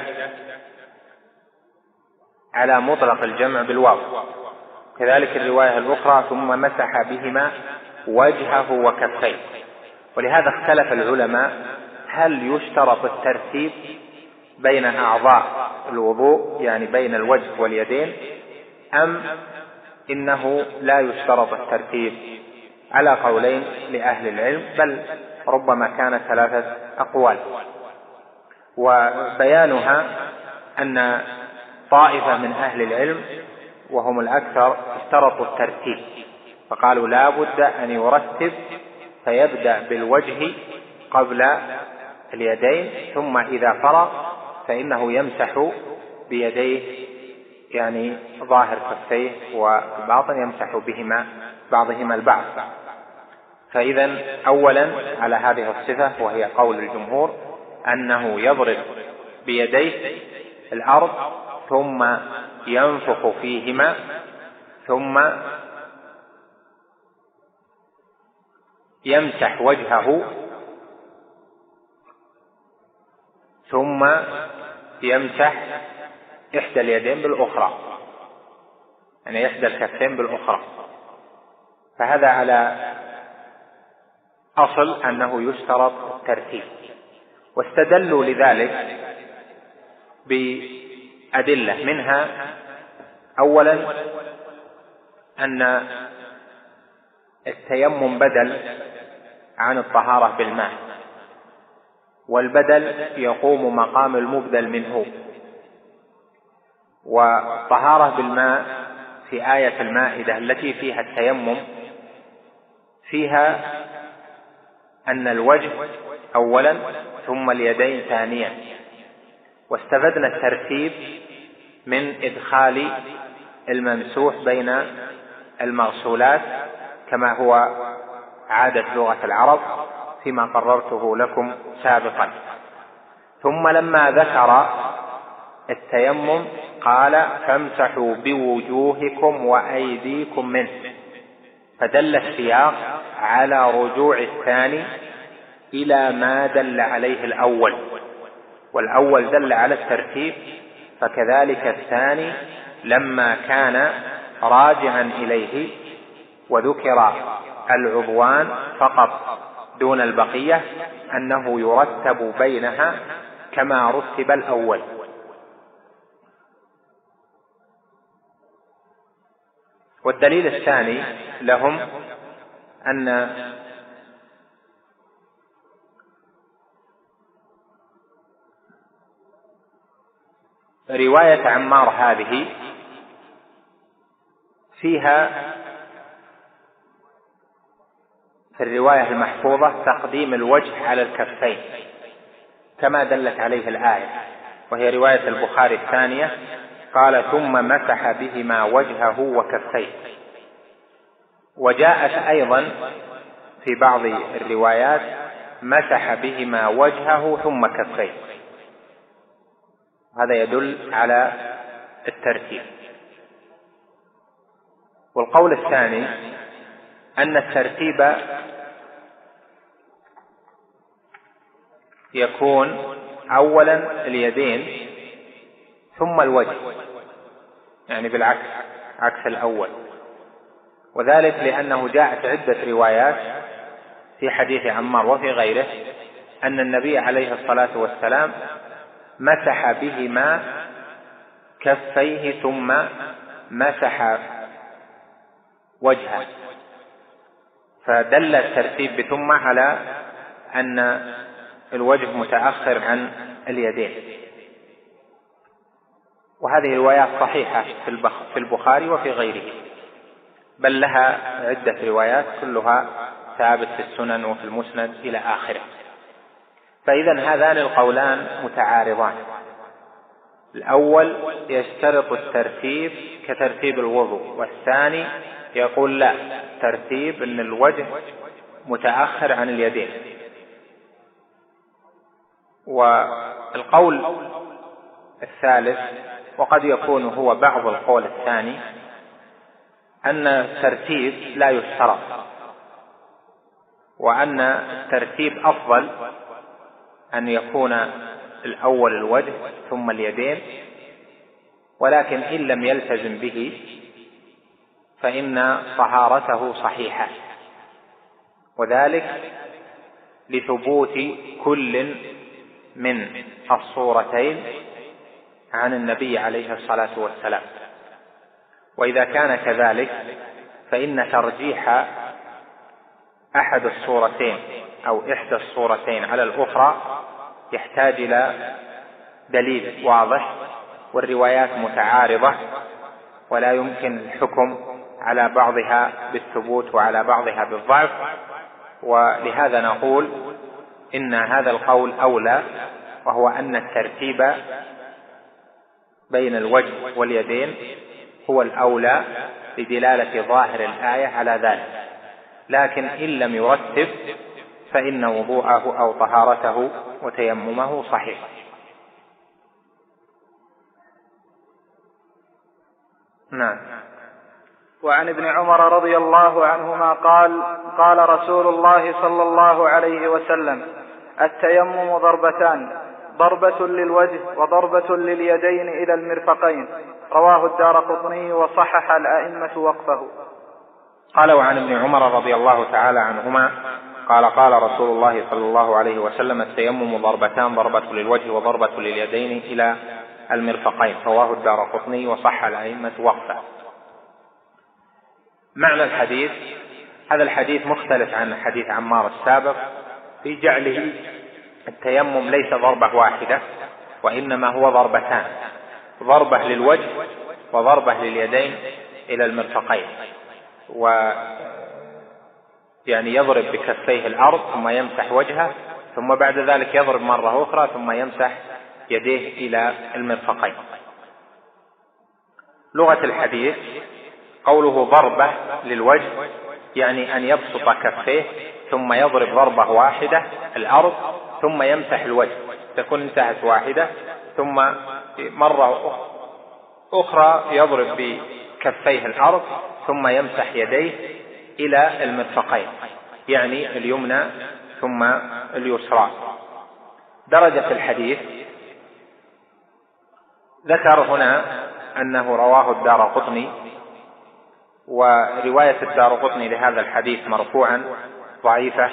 على مطلق الجمع بالواو. كذلك الرواية الأخرى ثم مسح بهما وجهه وكفيه. ولهذا اختلف العلماء هل يشترط الترتيب بين أعضاء الوضوء يعني بين الوجه واليدين، أم إنه لا يشترط الترتيب، على قولين لأهل العلم، بل ربما كان 3 أقوال. وبيانها أن طائفة من أهل العلم وهم الأكثر اشترطوا الترتيب، فقالوا لا بد أن يرتب، فيبدأ بالوجه قبل اليدين، ثم إذا فرغ فإنه يمسح بيديه يعني ظاهر كفيه والباطن يمسح بهما بعضهما البعض. فإذا أولا على هذه الصفة وهي قول الجمهور أنه يضرب بيديه الأرض ثم ينفخ فيهما ثم يمسح وجهه ثم يمسح إحدى اليدين بالأخرى، يعني إحدى الكفين بالأخرى. فهذا على أصل أنه يشترط الترتيب، واستدلوا لذلك بأدلة، منها أولا أن التيمم بدل عن الطهارة بالماء، والبدل يقوم مقام المبدل منه. والطهارة بالماء في آية المائدة التي فيها التيمم فيها أن الوجه أولا ثم اليدين ثانيا، واستفدنا الترتيب من إدخال الممسوح بين المغسولات كما هو عادة لغة العرب فيما قررته لكم سابقا. ثم لما ذكر التيمم قال فامسحوا بوجوهكم وأيديكم منه، فدل السياق على رجوع الثاني إلى ما دل عليه الأول، والأول دل على الترتيب، فكذلك الثاني لما كان راجعا إليه وذكر العضوان فقط دون البقية أنه يرتب بينها كما رتب الأول. والدليل الثاني لهم أن رواية عمار هذه فيها في الرواية المحفوظة تقديم الوجه على الكفين كما دلت عليه الآية، وهي رواية البخاري الثانية، قال ثم مسح بهما وجهه وكفيه. وجاءت أيضا في بعض الروايات مسح بهما وجهه ثم كفيه، هذا يدل على الترتيب. والقول الثاني أن الترتيب يكون أولا اليدين ثم الوجه، يعني بالعكس، عكس الأول، وذلك لأنه جاءت عدة روايات في حديث عمار وفي غيره أن النبي عليه الصلاة والسلام مسح بهما كفيه ثم مسح وجهه، فدل الترتيب بثم على أن الوجه متأخر عن اليدين. وهذه روايات صحيحة في البخاري وفي غيره، بل لها عدة روايات كلها ثابت في السنن وفي المسند إلى آخره. فإذا هذان القولان متعارضان. الأول يشترط الترتيب كترتيب الوضوء، والثاني يقول لا، ترتيب أن الوجه متأخر عن اليدين. والقول الثالث، وقد يكون هو بعض القول الثاني، أن الترتيب لا يشترط، وأن الترتيب أفضل أن يكون الأول الوجه ثم اليدين، ولكن إن لم يلتزم به فإن طهارته صحيحة، وذلك لثبوت كل من الصورتين عن النبي عليه الصلاة والسلام. وإذا كان كذلك فإن ترجيح أحد الصورتين أو إحدى الصورتين على الأخرى يحتاج إلى دليل واضح، والروايات متعارضة ولا يمكن الحكم على بعضها بالثبوت وعلى بعضها بالضعف. ولهذا نقول إن هذا القول أولى، وهو أن الترتيب بين الوجه واليدين هو الأولى لدلالة ظاهر الآية على ذلك، لكن إن لم يرتب فإن وضوءه أو طهارته وتيممه صحيح. نعم. وعن ابن عمر رضي الله عنهما قال: قال رسول الله صلى الله عليه وسلم: التيمم ضربتان، ضربة للوجه وضربة لليدين إلى المرفقين. رواه الدارقطني وصحح الأئمة وقفه. قال: وعن ابن عمر رضي الله تعالى عنهما قال: قال رسول الله صلى الله عليه وسلم: التيمم ضربتان، ضربة للوجه وضربة لليدين إلى المرفقين. رواه الدارقطني وصحح الأئمة وقفه. معنى الحديث: هذا الحديث مختلف عن حديث عمار السابق في جعله التيمم ليس ضربة واحدة، وإنما هو ضربتان، ضربة للوجه وضربة لليدين إلى المرفقين، يعني يضرب بكفيه الأرض ثم يمسح وجهه، ثم بعد ذلك يضرب مرة أخرى ثم يمسح يديه إلى المرفقين. لغة الحديث قوله ضربة للوجه يعني أن يبسط كفيه ثم يضرب ضربة واحدة الأرض ثم يمسح الوجه، تكون انتهت واحدة، ثم مرة أخرى يضرب بكفيه الأرض ثم يمسح يديه إلى المرفقين، يعني اليمنى ثم اليسرى. درجة الحديث ذكر هنا أنه رواه الدارقطني، ورواية الدارقطني لهذا الحديث مرفوعا ضعيفة،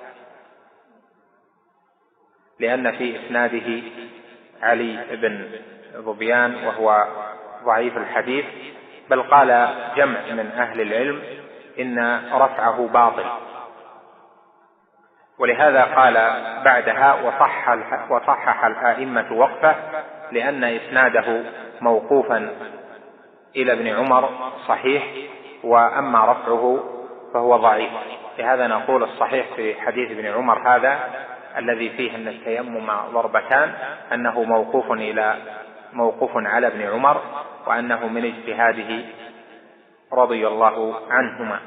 لأن في إسناده علي بن ظبيان وهو ضعيف الحديث، بل قال جمع من أهل العلم إن رفعه باطل، ولهذا قال بعدها: وصحح الأئمة وقفه، لأن إسناده موقوفا إلى ابن عمر صحيح، وأما رفعه فهو ضعيف. لهذا نقول الصحيح في حديث ابن عمر هذا الذي فيه أن التيمم ضربتان أنه موقوف على ابن عمر، وأنه من اجتهاده رضي الله عنهما.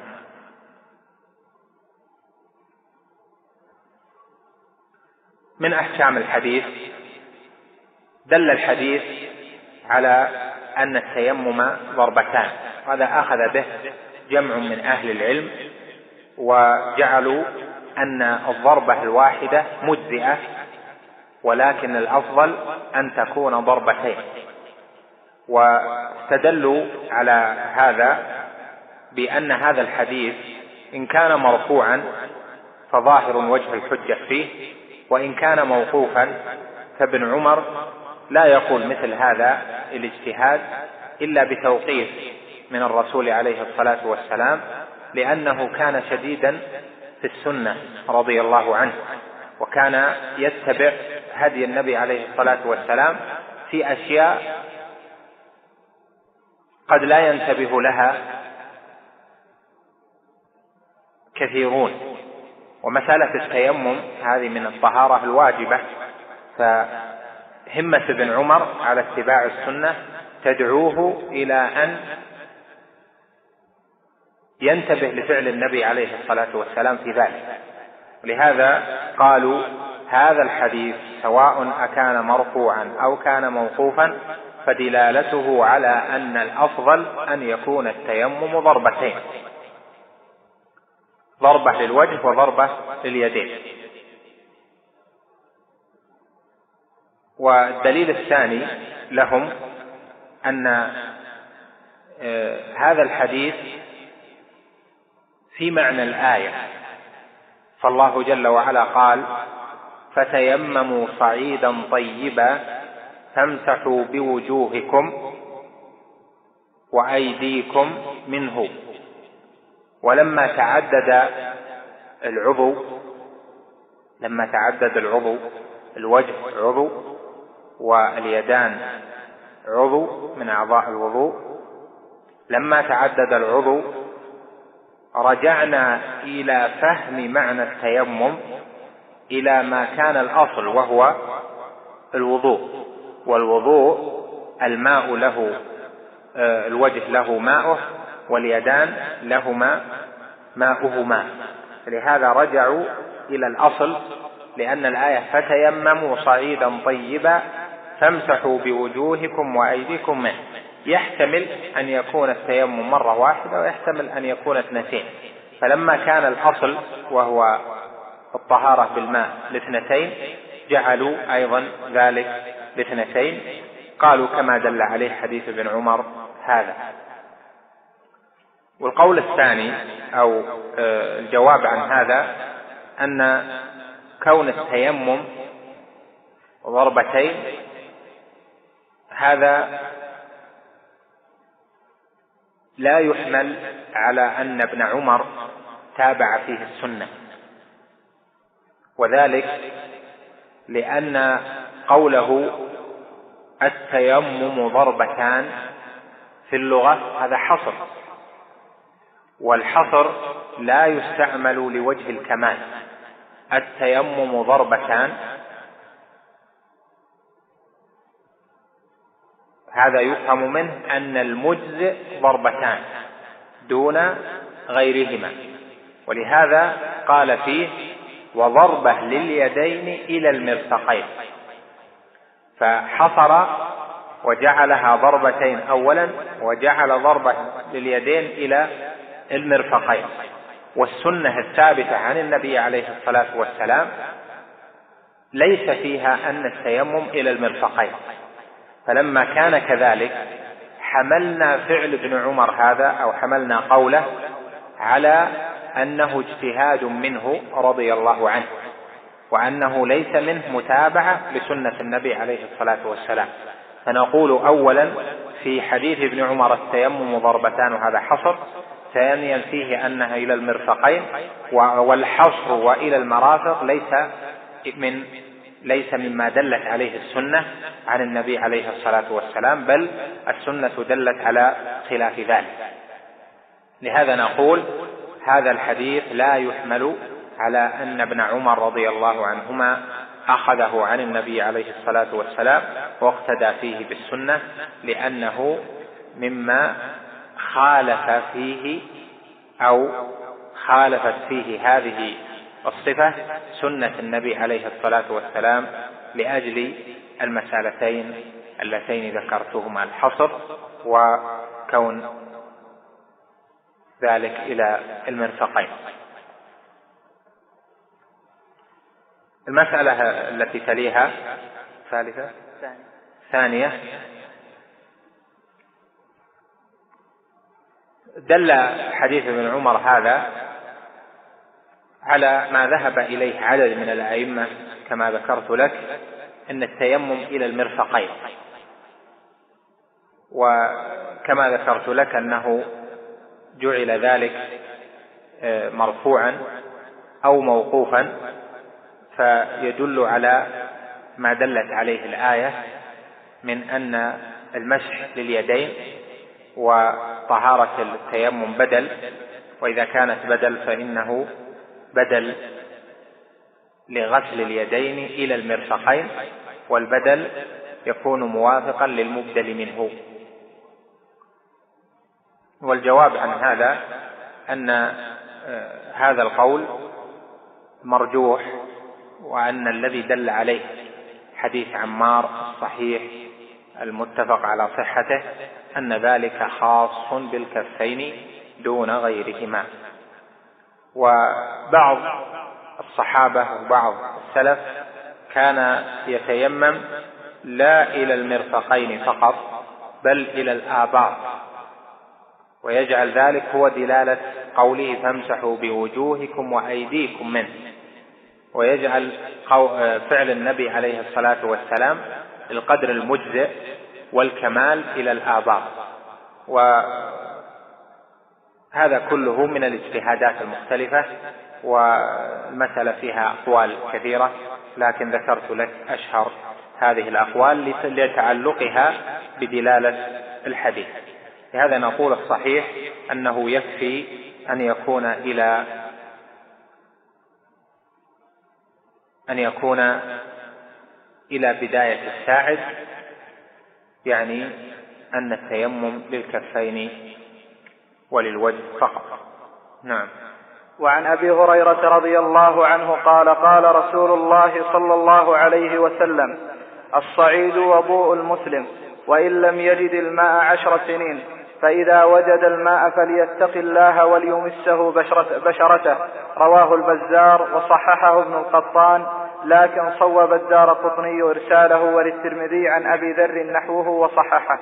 من أحكام الحديث: دل الحديث على أن التيمم ضربتان، هذا أخذ به جمع من أهل العلم، وجعلوا أن الضربة الواحدة مجزئة، ولكن الأفضل أن تكون ضربتين. واستدلوا على هذا بأن هذا الحديث إن كان مرفوعا فظاهر وجه الحجة فيه، وإن كان موقوفا فابن عمر لا يقول مثل هذا الاجتهاد إلا بتوقيف من الرسول عليه الصلاة والسلام، لأنه كان شديدا في السنة رضي الله عنه، وكان يتبع هدي النبي عليه الصلاة والسلام في أشياء قد لا ينتبه لها كثيرون. ومسألة التيمم هذه من الطهارة الواجبة، فهمة ابن عمر على اتباع السنة تدعوه إلى أن ينتبه لفعل النبي عليه الصلاة والسلام في ذلك. لهذا قالوا هذا الحديث سواء أكان مرفوعا أو كان موقوفا فدلالته على أن الأفضل أن يكون التيمم ضربتين، ضربة للوجه وضربة لليدين. والدليل الثاني لهم أن هذا الحديث في معنى الآية، فالله جل وعلا قال: فتيمموا صعيدا طيبا فامسحوا بوجوهكم وأيديكم منه. ولما تعدد العضو، الوجه عضو واليدان عضو من أعضاء الوضوء، لما تعدد العضو رجعنا إلى فهم معنى التيمم إلى ما كان الأصل، وهو الوضوء. والوضوء الماء له، الوجه له ماؤه، واليدان لهما ماؤهما. لهذا رجعوا إلى الأصل، لأن الآية فتيمموا صعيدا طيبا فامسحوا بوجوهكم وأيديكم منه، يحتمل أن يكون التيمم مرة واحدة، ويحتمل أن يكون اثنتين. فلما كان الأصل وهو الطهارة بالماء لاثنتين، جعلوا أيضا ذلك لاثنتين، قالوا كما دل عليه حديث ابن عمر هذا. والقول الثاني أو الجواب عن هذا أن كون التيمم ضربتين هذا لا يحمل على أن ابن عمر تابع فيه السنة، وذلك لأن قوله التيمم ضربتان في اللغة هذا حصر، والحصر لا يستعمل لوجه الكمال. التيمم ضربتان هذا يفهم منه أن المجزئ ضربتان دون غيرهما، ولهذا قال فيه وضربة لليدين إلى المرفقين، فحصر وجعلها ضربتين أولا، وجعل ضربة لليدين إلى المرفقين. والسنة الثابتة عن النبي عليه الصلاة والسلام ليس فيها أن التيمم إلى المرفقين، فلما كان كذلك حملنا فعل ابن عمر هذا أو حملنا قوله على أنه اجتهاد منه رضي الله عنه، وأنه ليس منه متابعة لسنة النبي عليه الصلاة والسلام. فنقول أولا في حديث ابن عمر التيمم ضربتان وهذا حصر، ثانيا فيه أنها إلى المرفقين، والحصر وإلى المرافق ليس من ليس مما دلت عليه السنة عن النبي عليه الصلاة والسلام، بل السنة دلت على خلاف ذلك. لهذا نقول هذا الحديث لا يحمل على أن ابن عمر رضي الله عنهما أخذه عن النبي عليه الصلاة والسلام واقتدى فيه بالسنة، لأنه مما خالف فيه أو خالفت فيه هذه الصفة سنة النبي عليه الصلاة والسلام لأجل المسألتين اللتين ذكرتهما، الحصر وكون ذلك إلى المرفقين. المسألة التي تليها ثانية، دل حديث ابن عمر هذا على ما ذهب إليه عدد من الأئمة كما ذكرت لك، أن التيمم إلى المرفقين، وكما ذكرت لك أنه جعل ذلك مرفوعا أو موقوفا، فيدل على ما دلت عليه الآية من أن المسح لليدين وطهارة التيمم بدل، وإذا كانت بدل فإنه بدل لغسل اليدين إلى المرفقين، والبدل يكون موافقا للمبدل منه. والجواب عن هذا أن هذا القول مرجوح، وأن الذي دل عليه حديث عمار الصحيح المتفق على صحته أن ذلك خاص بالكفين دون غيرهما. وبعض الصحابة وبعض السلف كان يتيمم لا إلى المرفقين فقط بل إلى الآباط، ويجعل ذلك هو دلالة قوله فامسحوا بوجوهكم وأيديكم منه، ويجعل فعل النبي عليه الصلاة والسلام القدر المجزئ والكمال إلى الآباط. وهذا كله من الاجتهادات المختلفة، والمسألة فيها أقوال كثيرة، لكن ذكرت لك أشهر هذه الأقوال لتعلقها بدلالة الحديث. لهذا نقول الصحيح أنه يكفي أن يكون إلى بداية الساعد، يعني أن التيمم للكفين وللوجه فقط. نعم. وعن أبي هريرة رضي الله عنه قال قال رسول الله صلى الله عليه وسلم الصعيد وضوء المسلم وإن لم يجد الماء 10 سنين، فإذا وجد الماء فليتق الله وليمسه بشرته. رواه البزار وصححه ابن القطان، لكن صوب الدارقطني إرساله، وللترمذي عن أبي ذر نحوه وصححه.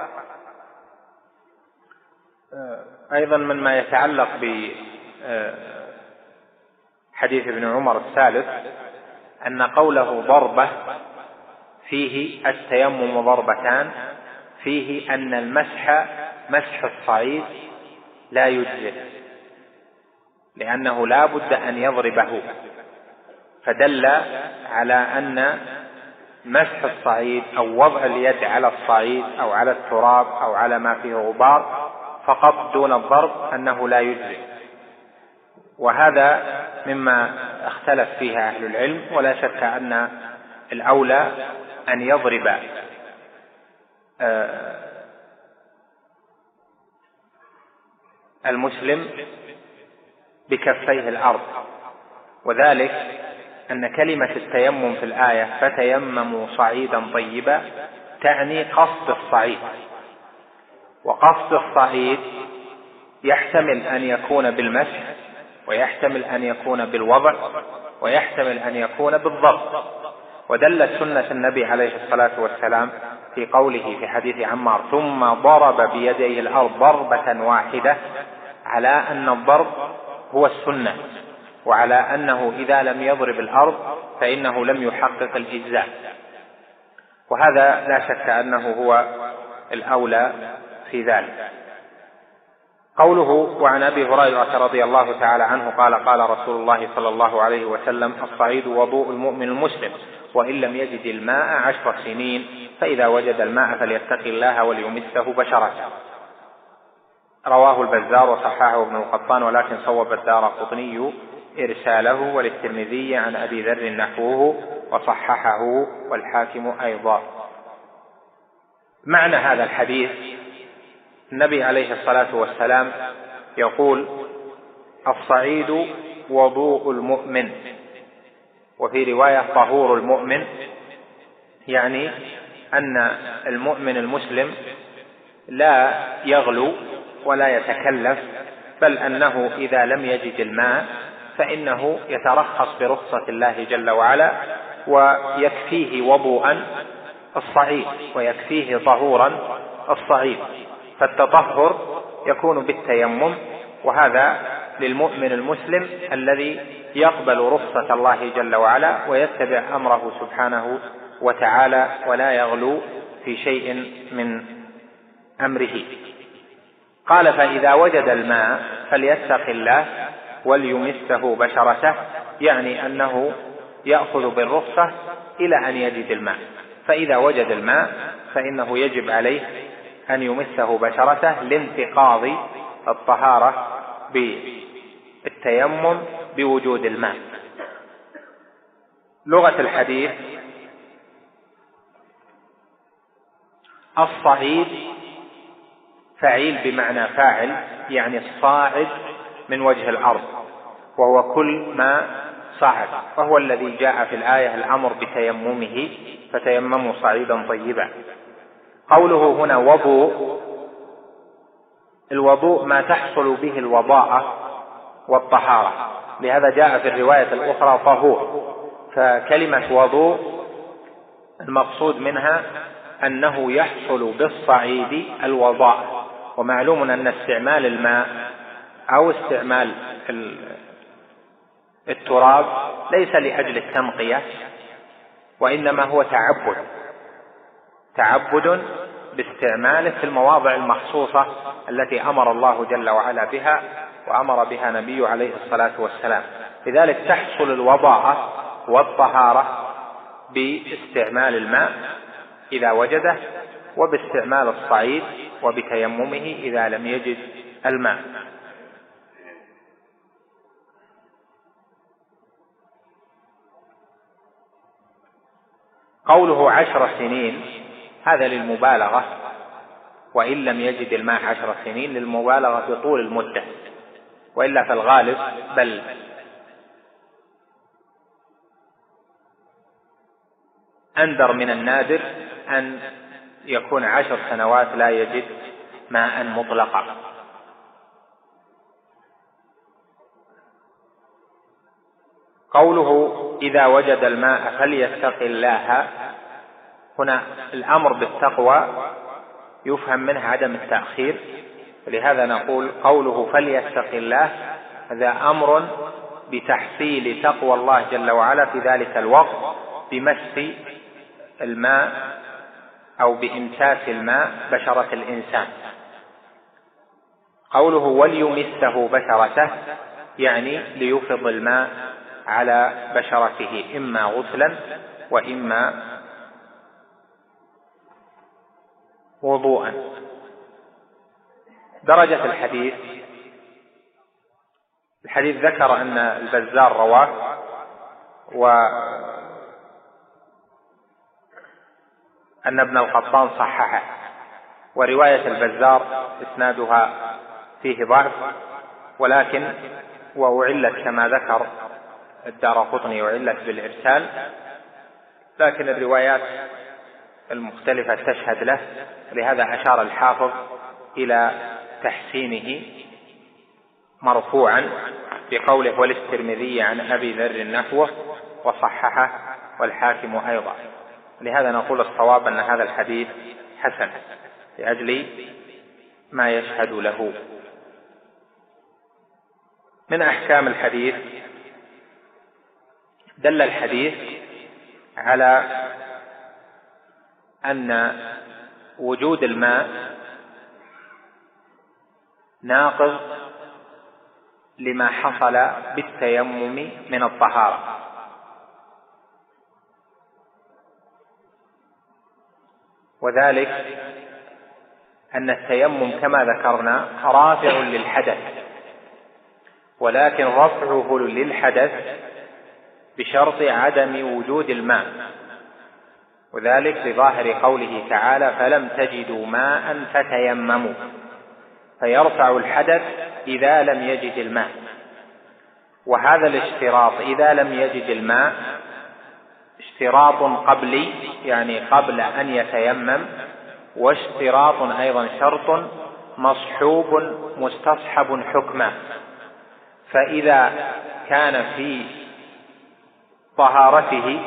أيضا مما يتعلق بحديث ابن عمر الثالث أن قوله ضربة فيه التيمم ضربتان، فيه أن المسح مسح الصعيد لا يجزئ، لأنه لا بد أن يضربه، فدل على أن مسح الصعيد أو وضع اليد على الصعيد أو على التراب أو على ما فيه غبار فقط دون الضرب أنه لا يجزئ. وهذا مما اختلف فيها أهل العلم، ولا شك أن الأولى أن يضرب المسلم بكفيه الأرض، وذلك أن كلمة التيمم في الآية فتيمموا صعيدا طيبا تعني قصد الصعيد، وقصد الصعيد يحتمل أن يكون بالمسح، ويحتمل أن يكون بالوضع، ويحتمل أن يكون بالضبط. ودلت سنة النبي عليه الصلاة والسلام في قوله في حديث عمار ثم ضرب بيديه الأرض ضربة واحدة على أن الضرب هو السنة، وعلى أنه إذا لم يضرب الأرض فإنه لم يحقق الإجزاء، وهذا لا شك أنه هو الأولى في ذلك. قوله: وعن أبي هريرة رضي الله تعالى عنه قال: قال رسول الله صلى الله عليه وسلم: الصعيد وضوء المؤمن المسلم، وإن لم يجد الماء 10 سنين، فإذا وجد الماء فليتق الله وليمسه بشرته. رواه البزار وصححه ابن القطان، ولكن صوب الدارقطني إرساله، وللترمذي عن أبي ذر نحوه وصححه، والحاكم أيضا. معنى هذا الحديث: النبي عليه الصلاة والسلام يقول: الصعيد وضوء المؤمن، وفي رواية طهور المؤمن، يعني أن المؤمن المسلم لا يغلو ولا يتكلف، بل أنه إذا لم يجد الماء فإنه يترخص برخصة الله جل وعلا، ويكفيه وضوءا الصعيد، ويكفيه طهورا الصعيد، فالتطهر يكون بالتيمم، وهذا للمؤمن المسلم الذي يقبل رخصة الله جل وعلا ويتبع أمره سبحانه وتعالى، ولا يغلو في شيء من أمره. قال: فإذا وجد الماء فليتق الله وليمسه بشرته، يعني أنه يأخذ بالرخصة إلى أن يجد الماء، فإذا وجد الماء فإنه يجب عليه أن يمسه بشرته لانتقاض الطهارة بالتيمم بوجود الماء. لغة الحديث: الصعيد فعيل بمعنى فاعل، يعني الصاعد من وجه الأرض، وهو كل ما صعد، وهو الذي جاء في الآية الأمر بتيممه، فتيمموا صعيدا طيبا. قوله هنا وضوء: الوضوء ما تحصل به الوضاءة والطهارة، لهذا جاء في الرواية الأخرى طهور. فكلمة وضوء المقصود منها أنه يحصل بالصعيد الوضاء، ومعلوم أن استعمال الماء أو استعمال التراب ليس لأجل التنقية، وإنما هو تعبد باستعماله في المواضع المخصوصة التي أمر الله جل وعلا بها، وأمر بها نبيه عليه الصلاة والسلام. لذلك تحصل الوضاءة والطهارة باستعمال الماء إذا وجده، وباستعمال الصعيد، وبتيممه إذا لم يجد الماء. قوله 10 سنين هذا للمبالغة، وإن لم يجد الماء 10 سنين للمبالغة في طول المدة، وإلا فالغالب بل أندر من النادر أن يكون 10 سنوات لا يجد ماء مطلقا. قوله إذا وجد الماء فليتق الله، هنا الأمر بالتقوى يفهم منه عدم التأخير، ولهذا نقول قوله فليتق الله هذا أمر بتحصيل تقوى الله جل وعلا في ذلك الوقت بمس الماء أو بإمساس الماء بشرة الإنسان. قوله وليمسه بشرته يعني ليفض الماء على بشرته، إما غسلا وإما وضوءا. درجة الحديث ذكر أن البزار رواه، وأن ابن القطان صححه، ورواية البزار إسنادها فيه ضعف، ولكن وأعلت كما ذكر الدارقطني وعلت بالإرسال، لكن الروايات المختلفة تشهد له، لهذا أشار الحافظ إلى تحسينه مرفوعا بقوله وللترمذي عن أبي ذر نحوه وصححه والحاكم أيضا. لهذا نقول الصواب أن هذا الحديث حسن لأجل ما يشهد له. من أحكام الحديث: دل الحديث على أن وجود الماء ناقض لما حصل بالتيمم من الطهارة. وذلك أن التيمم كما ذكرنا رافع للحدث، ولكن رفعه للحدث بشرط عدم وجود الماء، وذلك لظاهر قوله تعالى: فلم تجدوا ماء فتيمموا، فيرفع الحدث إذا لم يجد الماء. وهذا الاشتراط إذا لم يجد الماء اشتراط قبلي، يعني قبل أن يتيمم، واشتراط أيضا شرط مصحوب مستصحب حكما. فإذا كان في طهارته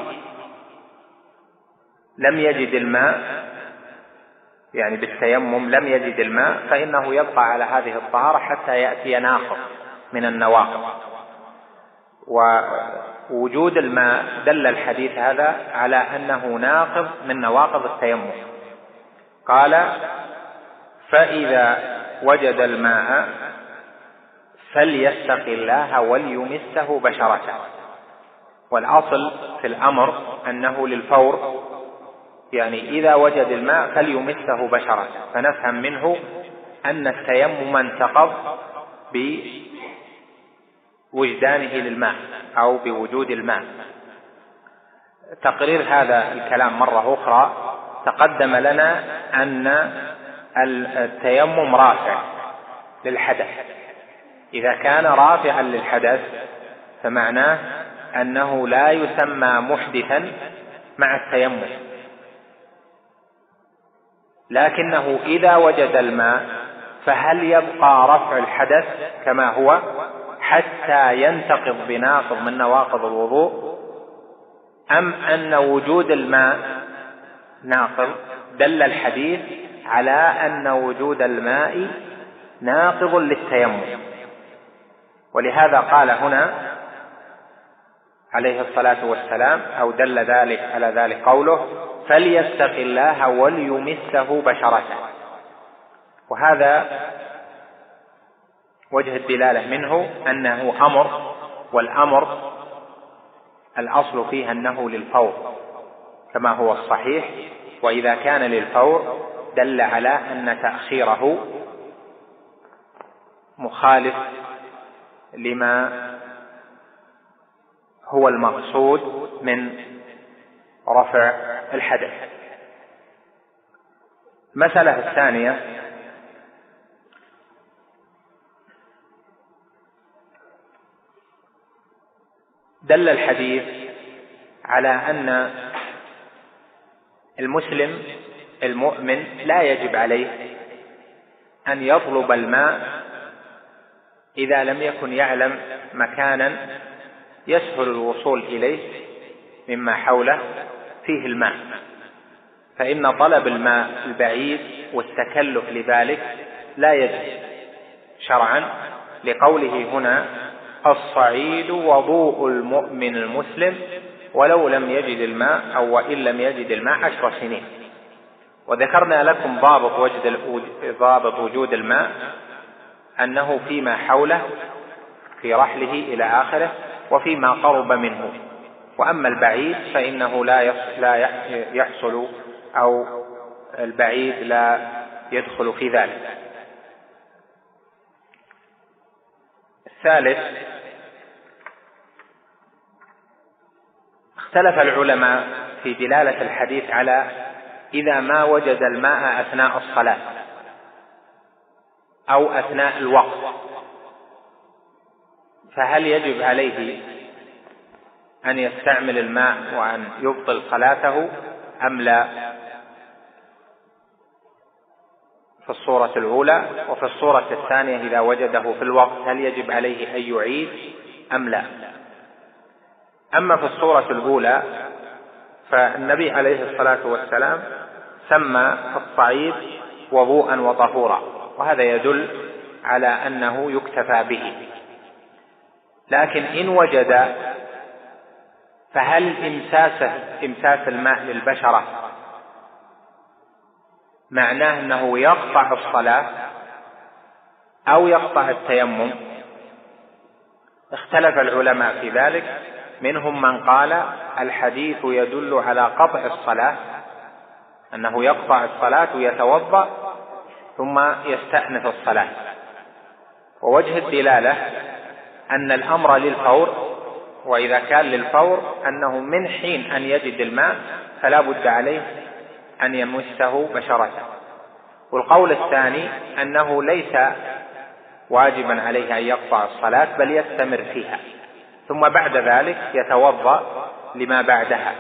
لم يجد الماء، يعني بالتيمم لم يجد الماء، فإنه يبقى على هذه الطهارة حتى يأتي ناقض من النواقض. ووجود الماء دل الحديث هذا على أنه ناقض من نواقض التيمم. قال: فإذا وجد الماء فليتق الله وليمسه بشرته. والأصل في الأمر أنه للفور، يعني إذا وجد الماء فليمسه بشرته، فنفهم منه أن التيمم انتقض بوجدانه للماء أو بوجود الماء. تقرير هذا الكلام مرة أخرى: تقدم لنا أن التيمم رافع للحدث. إذا كان رافعا للحدث فمعناه أنه لا يسمى محدثا مع التيمم، لكنه إذا وجد الماء فهل يبقى رفع الحدث كما هو حتى ينتقض بناقض من نواقض الوضوء، أم أن وجود الماء ناقض؟ دل الحديث على أن وجود الماء ناقض للتيمم. ولهذا قال هنا عليه الصلاة والسلام، أو دل ذلك على ذلك قوله: فليتق الله وليمسه بشرته. وهذا وجه الدلالة منه أنه أمر، والأمر الأصل فيه أنه للفور كما هو الصحيح، وإذا كان للفور دل على أن تأخيره مخالف لما هو المقصود من رفع الحدث. المسألة الثانية: دل الحديث على أن المسلم المؤمن لا يجب عليه أن يطلب الماء إذا لم يكن يعلم مكانا يسهل الوصول إليه مما حوله فيه الماء، فإن طلب الماء البعيد والتكلف لذلك لا يجب شرعا، لقوله هنا: الصعيد وضوء المؤمن المسلم ولو لم يجد الماء، أو وإن لم يجد الماء 10 سنين. وذكرنا لكم ضابط وجود الماء أنه فيما حوله في رحله إلى آخره وفيما قرب منه، وأما البعيد فإنه لا يحصل، أو البعيد لا يدخل في ذلك. الثالث: اختلف العلماء في دلالة الحديث على إذا ما وجد الماء أثناء الصلاة أو أثناء الوقت، فهل يجب عليه أن يستعمل الماء وأن يبطل صلاته أم لا؟ في الصورة الأولى. وفي الصورة الثانية إذا وجده في الوقت هل يجب عليه أن يعيد أم لا؟ أما في الصورة الأولى فالنبي عليه الصلاة والسلام سمى الصعيد وضوءا وطهورا، وهذا يدل على أنه يكتفى به. لكن إن وجد، فهل إمساس الماء للبشرة معناه أنه يقطع الصلاة أو يقطع التيمم. اختلف العلماء في ذلك، منهم من قال الحديث يدل على قطع الصلاة، أنه يقطع الصلاة ويتوضأ ثم يستأنف الصلاة، ووجه الدلالة أن الأمر للفور، وإذا كان للفور أنه من حين أن يجد الماء فلا بد عليه أن يمسه بشرته. والقول الثاني أنه ليس واجبا عليه أن يقطع الصلاة بل يستمر فيها، ثم بعد ذلك يتوضأ لما بعدها،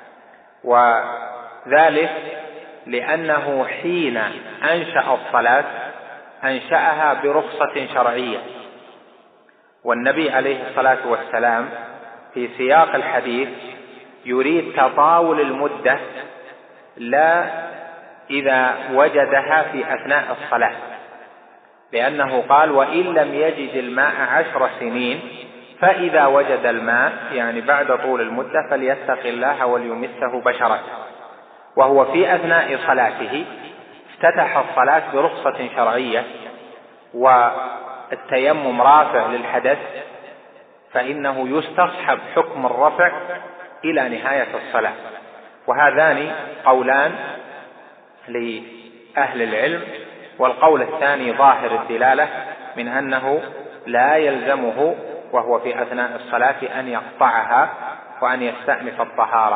وذلك لأنه حين أنشأ الصلاة أنشأها برخصة شرعية، والنبي عليه الصلاة والسلام في سياق الحديث يريد تطاول المدة لا إذا وجدها في أثناء الصلاة، لأنه قال وإن لم يجد الماء 10 سنين فإذا وجد الماء، يعني بعد طول المدة، فليتق الله وليمسه بشرته. وهو في أثناء صلاته افتتح الصلاة برخصة شرعية، والتيمم رافع للحدث، فإنه يستصحب حكم الرفع إلى نهاية الصلاة. وهذان قولان لأهل العلم، والقول الثاني ظاهر الدلالة من أنه لا يلزمه وهو في أثناء الصلاة أن يقطعها وأن يستأنف الطهارة.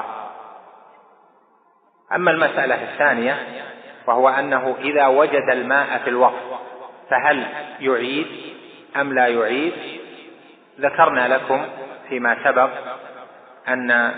أما المسألة الثانية وهو أنه إذا وجد الماء في الوقت فهل يعيد أم لا يعيد؟ ذكرنا لكم فيما سبق أن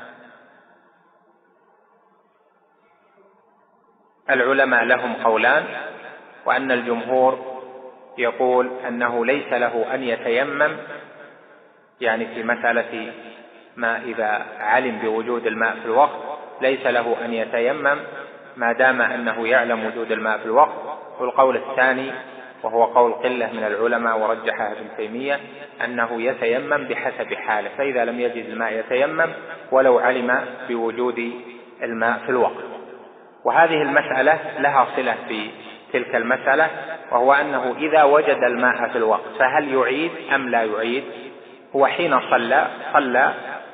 العلماء لهم قولان، وأن الجمهور يقول أنه ليس له أن يتيمم، يعني في مسألة ما إذا علم بوجود الماء في الوقت ليس له أن يتيمم ما دام أنه يعلم وجود الماء في الوقت. والقول الثاني وهو قول قلة من العلماء ورجحه ابن تيمية أنه يتيمم بحسب حاله، فإذا لم يجد الماء يتيمم ولو علم بوجود الماء في الوقت. وهذه المسألة لها صلة في تلك المسألة، وهو أنه إذا وجد الماء في الوقت فهل يعيد أم لا يعيد؟ هو حين صلى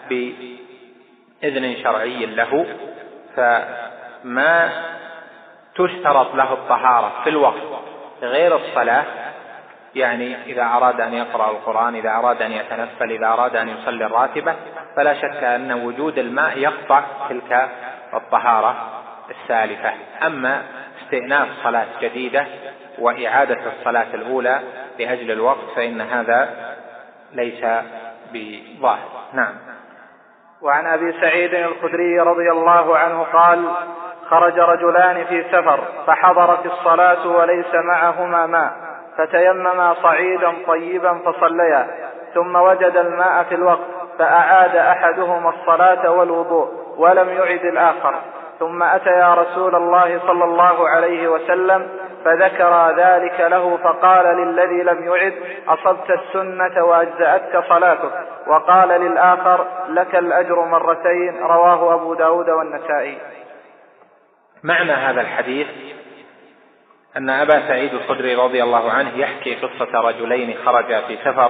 بإذن شرعي له، فما تشترط له الطهارة في الوقت غير الصلاة، يعني إذا أراد أن يقرأ القرآن، إذا أراد أن يتنفل، إذا أراد أن يصلي الراتبة، فلا شك أن وجود الماء يقطع تلك الطهارة السالفة. أما استئناف صلاة جديدة وإعادة الصلاة الأولى لأجل الوقت فإن هذا ليس بظاهر. نعم. وعن أبي سعيد الخدري رضي الله عنه قال: خرج رجلان في سفر فحضرت الصلاة وليس معهما ماء، فتيمما صعيدا طيبا فصليا، ثم وجد الماء في الوقت فأعاد أحدهما الصلاة والوضوء ولم يعد الآخر، ثم أتيا رسول الله صلى الله عليه وسلم فذكر ذلك له، فقال للذي لم يعد: أصبت السنة وأجزأتك صلاتك، وقال للآخر: لك الأجر مرتين. رواه أبو داود والنسائي. معنى هذا الحديث أن أبا سعيد الخدري رضي الله عنه يحكي قصة رجلين خرجا في سفر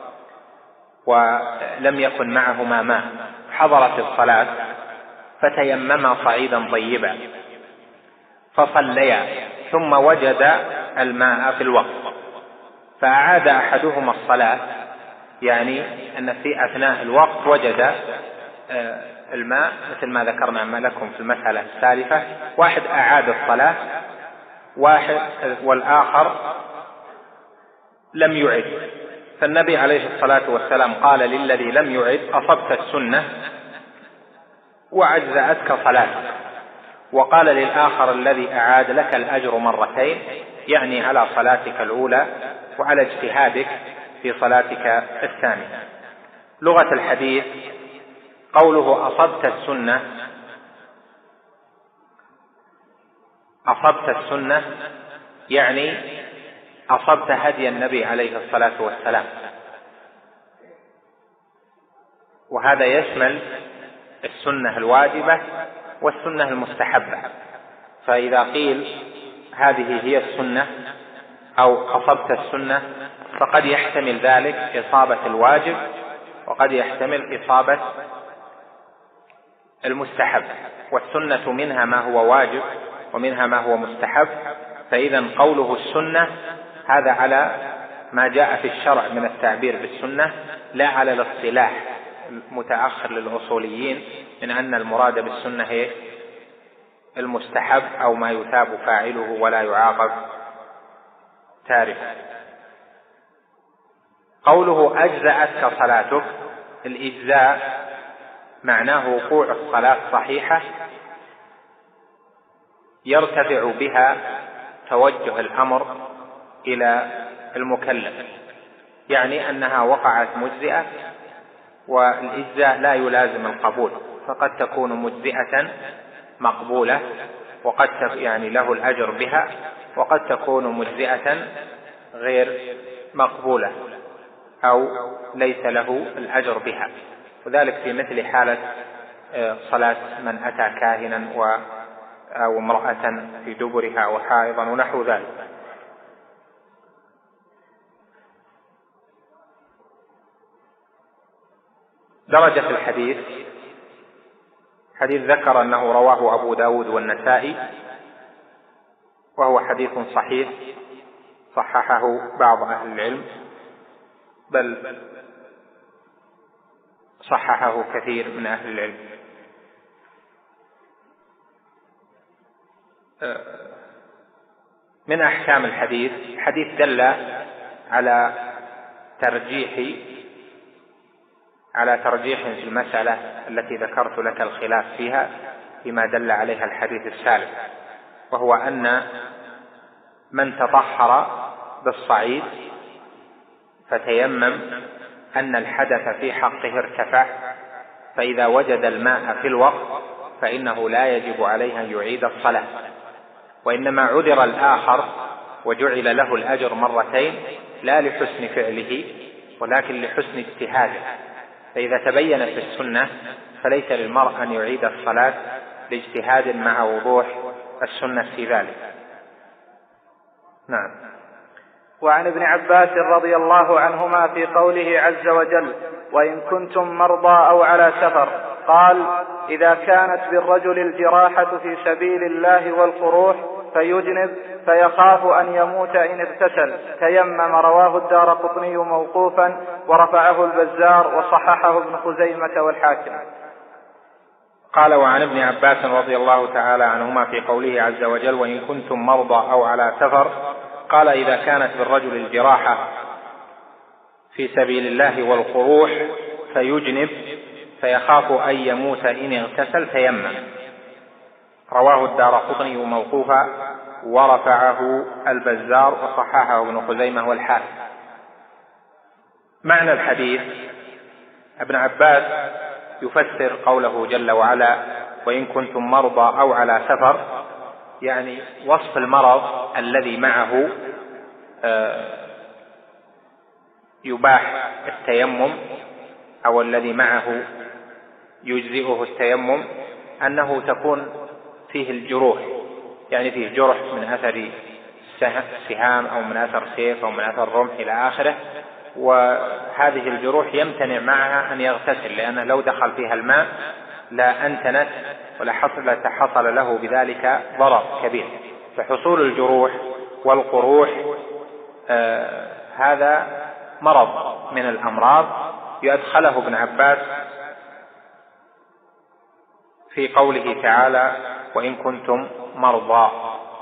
ولم يكن معهما ماء، حضرت الصلاة فتيمما صعيدا طيبا فصليا، ثم وجد الماء في الوقت فأعاد أحدهما الصلاة، يعني أن في أثناء الوقت وجد الماء مثل ما ذكرنا لكم في المسألة السالفة، واحد أعاد الصلاة والآخر لم يعد، فالنبي عليه الصلاة والسلام قال للذي لم يعد: أصبت السنة وأجزأتك صلاتك، وقال للآخر الذي أعاد: لك الأجر مرتين، يعني على صلاتك الأولى وعلى اجتهادك في صلاتك الثانية. لغة الحديث قوله أصبت السنة، أصبت السنة يعني أصبت هدي النبي عليه الصلاة والسلام، وهذا يشمل السنة الواجبة والسنة المستحبة. فإذا قيل هذه هي السنة أو أصبت السنة، فقد يحتمل ذلك إصابة الواجب وقد يحتمل إصابة المستحب، والسنة منها ما هو واجب ومنها ما هو مستحب. فإذا قوله السنة هذا على ما جاء في الشرع من التعبير بالسنة، لا على الاصطلاح المتأخر للأصوليين من أن المراد بالسنة هي المستحب أو ما يثاب فاعله ولا يعاقب تاركه. قوله أجزأتك صلاتك، الإجزاء معناه وقوع الصلاة صحيحة يرتفع بها توجه الأمر إلى المكلف، يعني أنها وقعت مجزئة، والإجزاء لا يلازم القبول، فقد تكون مجزئة مقبولة وقد يعني له الأجر بها، وقد تكون مجزئة غير مقبولة أو ليس له الأجر بها، وذلك في مثل حالة صلاة من أتى كاهنا أو امرأة في دبرها أو حائضا ونحو ذلك. درجة الحديث، حديث ذكر أنه رواه أبو داود والنسائي، وهو حديث صحيح صححه بعض أهل العلم، بل صححه كثير من أهل العلم. من أحكام الحديث، الحديث دل على ترجيح في المسألة التي ذكرت لك الخلاف فيها فيما دل عليها الحديث السابق، وهو أن من تطهر بالصعيد فتيمم أن الحدث في حقه ارتفع، فإذا وجد الماء في الوقت فإنه لا يجب عليه أن يعيد الصلاة، وإنما عذر الآخر وجعل له الأجر مرتين لا لحسن فعله ولكن لحسن اجتهاده. فإذا تبين في السنة فليس للمرء أن يعيد الصلاة لاجتهاد مع وضوح السنة في ذلك. نعم. وعن ابن عباس رضي الله عنهما في قوله عز وجل: وإن كنتم مرضى أو على سفر، قال: إذا كانت بالرجل الجراحة في سبيل الله والقروح فيجنب فيخاف أن يموت إن اغتسل تيمم. رواه الدارقطني موقوفا ورفعه البزار وصححه ابن خزيمة والحاكم. قال: وعن ابن عباس رضي الله تعالى عنهما في قوله عز وجل: وإن كنتم مرضى أو على سفر، قال: إذا كانت بالرجل الجراحة في سبيل الله والقروح فيجنب فيخاف أن يموت إن اغتسل تيمم. رواه الدارقطني موقوفا ورفعه البزار وصححه ابن خزيمة والحاكم. معنى الحديث: ابن عباس يفسر قوله جل وعلا: وإن كنتم مرضى أو على سفر، يعني وصف المرض الذي معه يباح التيمم أو الذي معه يجزئه التيمم، أنه تكون فيه الجروح، يعني فيه جرح من أثر سهام أو من أثر سيف أو من أثر رمح إلى آخره، وهذه الجروح يمتنع معها أن يغتسل، لأنه لو دخل فيها الماء لا أنتنت ولا حصل له بذلك ضرر كبير. فحصول الجروح والقروح هذا مرض من الأمراض يدخله ابن عباس في قوله تعالى: وإن كنتم مرضى.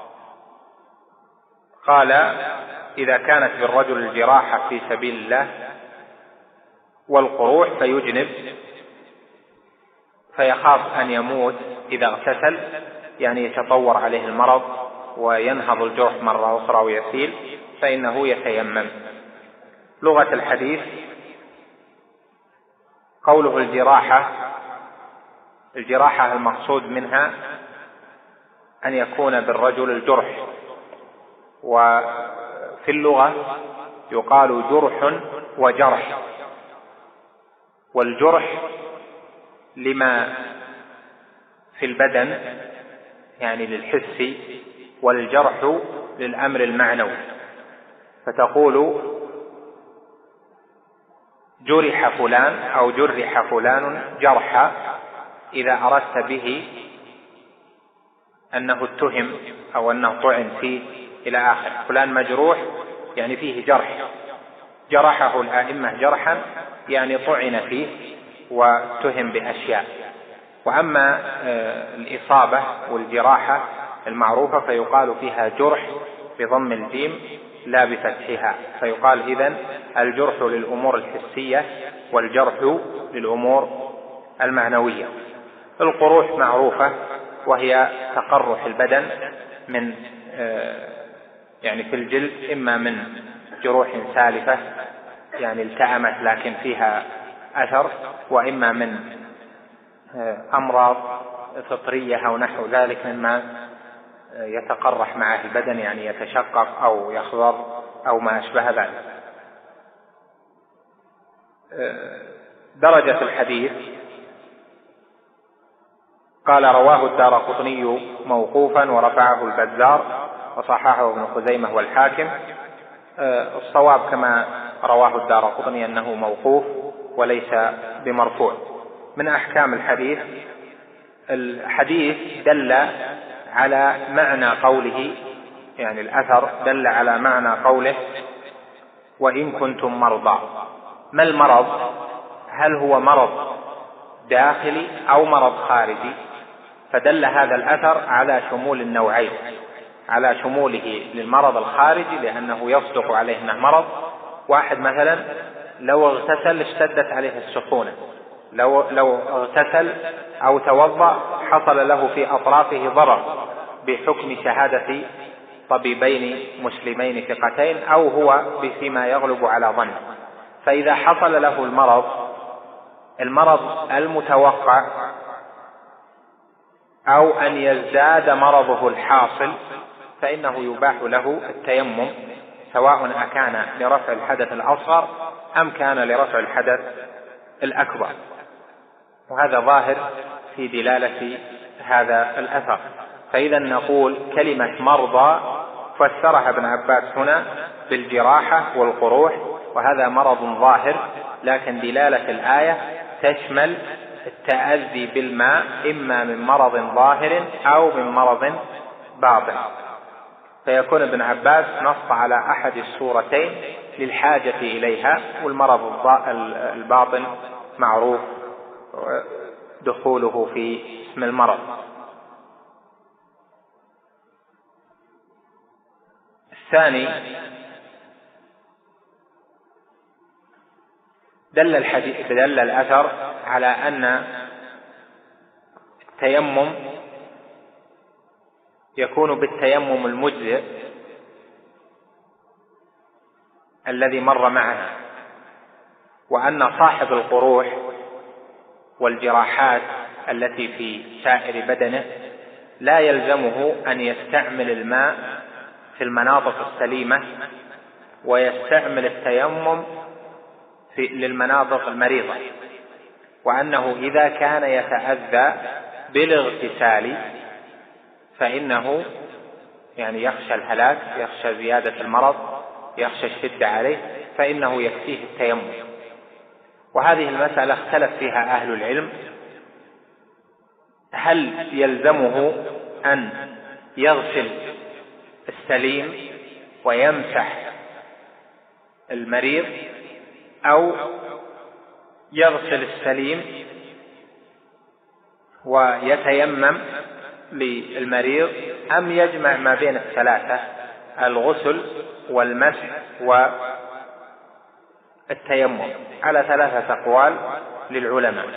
قال: إذا كانت بالرجل الجراحة في سبيل الله والقروح فيجنب فيخاف أن يموت إذا اغتسل، يعني يتطور عليه المرض وينهض الجرح مرة أخرى ويسيل، فإنه يتيمم. لغة الحديث: قوله الجراحة المقصود منها أن يكون بالرجل الجرح، وفي اللغة يقال جرح وجرح، والجرح لما في البدن يعني للحس، والجرح للأمر المعنوي. فتقول جرح فلان أو جرح فلان جرحا إذا أردت به أنه اتهم أو أنه طعن فيه إلى آخر. فلان مجروح يعني فيه جرح، جرحه الآئمة جرحا يعني طعن فيه واتهم بأشياء. وأما الإصابة والجراحة المعروفة فيقال فيها جرح بضم الجيم لا بفتحها، فيقال إذن الجرح للأمور الحسية والجرح للأمور المعنوية. القروح معروفة وهي تقرح البدن من يعني في الجلد، إما من جروح سالفة يعني التأمت لكن فيها أثر، وإما من أمراض فطرية أو نحو ذلك مما يتقرح معه البدن يعني يتشقق أو يخضر أو ما أشبه ذلك. درجة الحديث قال رواه الدارقطني موقوفا ورفعه البزار وصححه ابن خزيمة والحاكم. الصواب كما رواه الدارقطني أنه موقوف وليس بمرفوع. من أحكام الحديث، الحديث دل على معنى قوله، يعني الأثر دل على معنى قوله وإن كنتم مرضى. ما المرض؟ هل هو مرض داخلي أو مرض خارجي؟ فدل هذا الأثر على شمول النوعين، على شموله للمرض الخارجي لأنه يصدق عليه أنه مرض. واحد مثلا لو اغتسل اشتدت عليه السخونة، لو اغتسل أو توضأ حصل له في أطرافه ضرر بحكم شهادة طبيبين مسلمين ثقتين أو هو فيما يغلب على ظنه. فإذا حصل له المرض المتوقع أو أن يزداد مرضه الحاصل فإنه يباح له التيمم، سواء أكان لرفع الحدث الأصغر أم كان لرفع الحدث الأكبر. وهذا ظاهر في دلالة هذا الأثر. فإذا نقول كلمة مرضى فسرها ابن عباس هنا بالجراحة والقروح، وهذا مرض ظاهر، لكن دلالة الآية تشمل التأذي بالماء إما من مرض ظاهر أو من مرض باطن. فيكون ابن عباس نص على أحد الصورتين للحاجة إليها، والمرض الباطن معروف دخوله في اسم المرض. الثاني، دل الأثر على أن التيمم يكون بالتيمم المجزئ الذي مر معنا، وأن صاحب القروح والجراحات التي في سائر بدنه لا يلزمه أن يستعمل الماء في المناطق السليمة ويستعمل التيمم للمناطق المريضة، وأنه إذا كان يتأذى بالاغتسال فإنه يعني يخشى الهلاك، يخشى زيادة المرض، يخشى الشدة عليه، فإنه يكفيه التيمم. وهذه المسألة اختلف فيها أهل العلم، هل يلزمه أن يغسل السليم ويمسح المريض، أو يغسل السليم ويتيمم للمريض، أم يجمع ما بين الثلاثة، الغسل والمسح والتيمم؟ على ثلاثة أقوال للعلماء.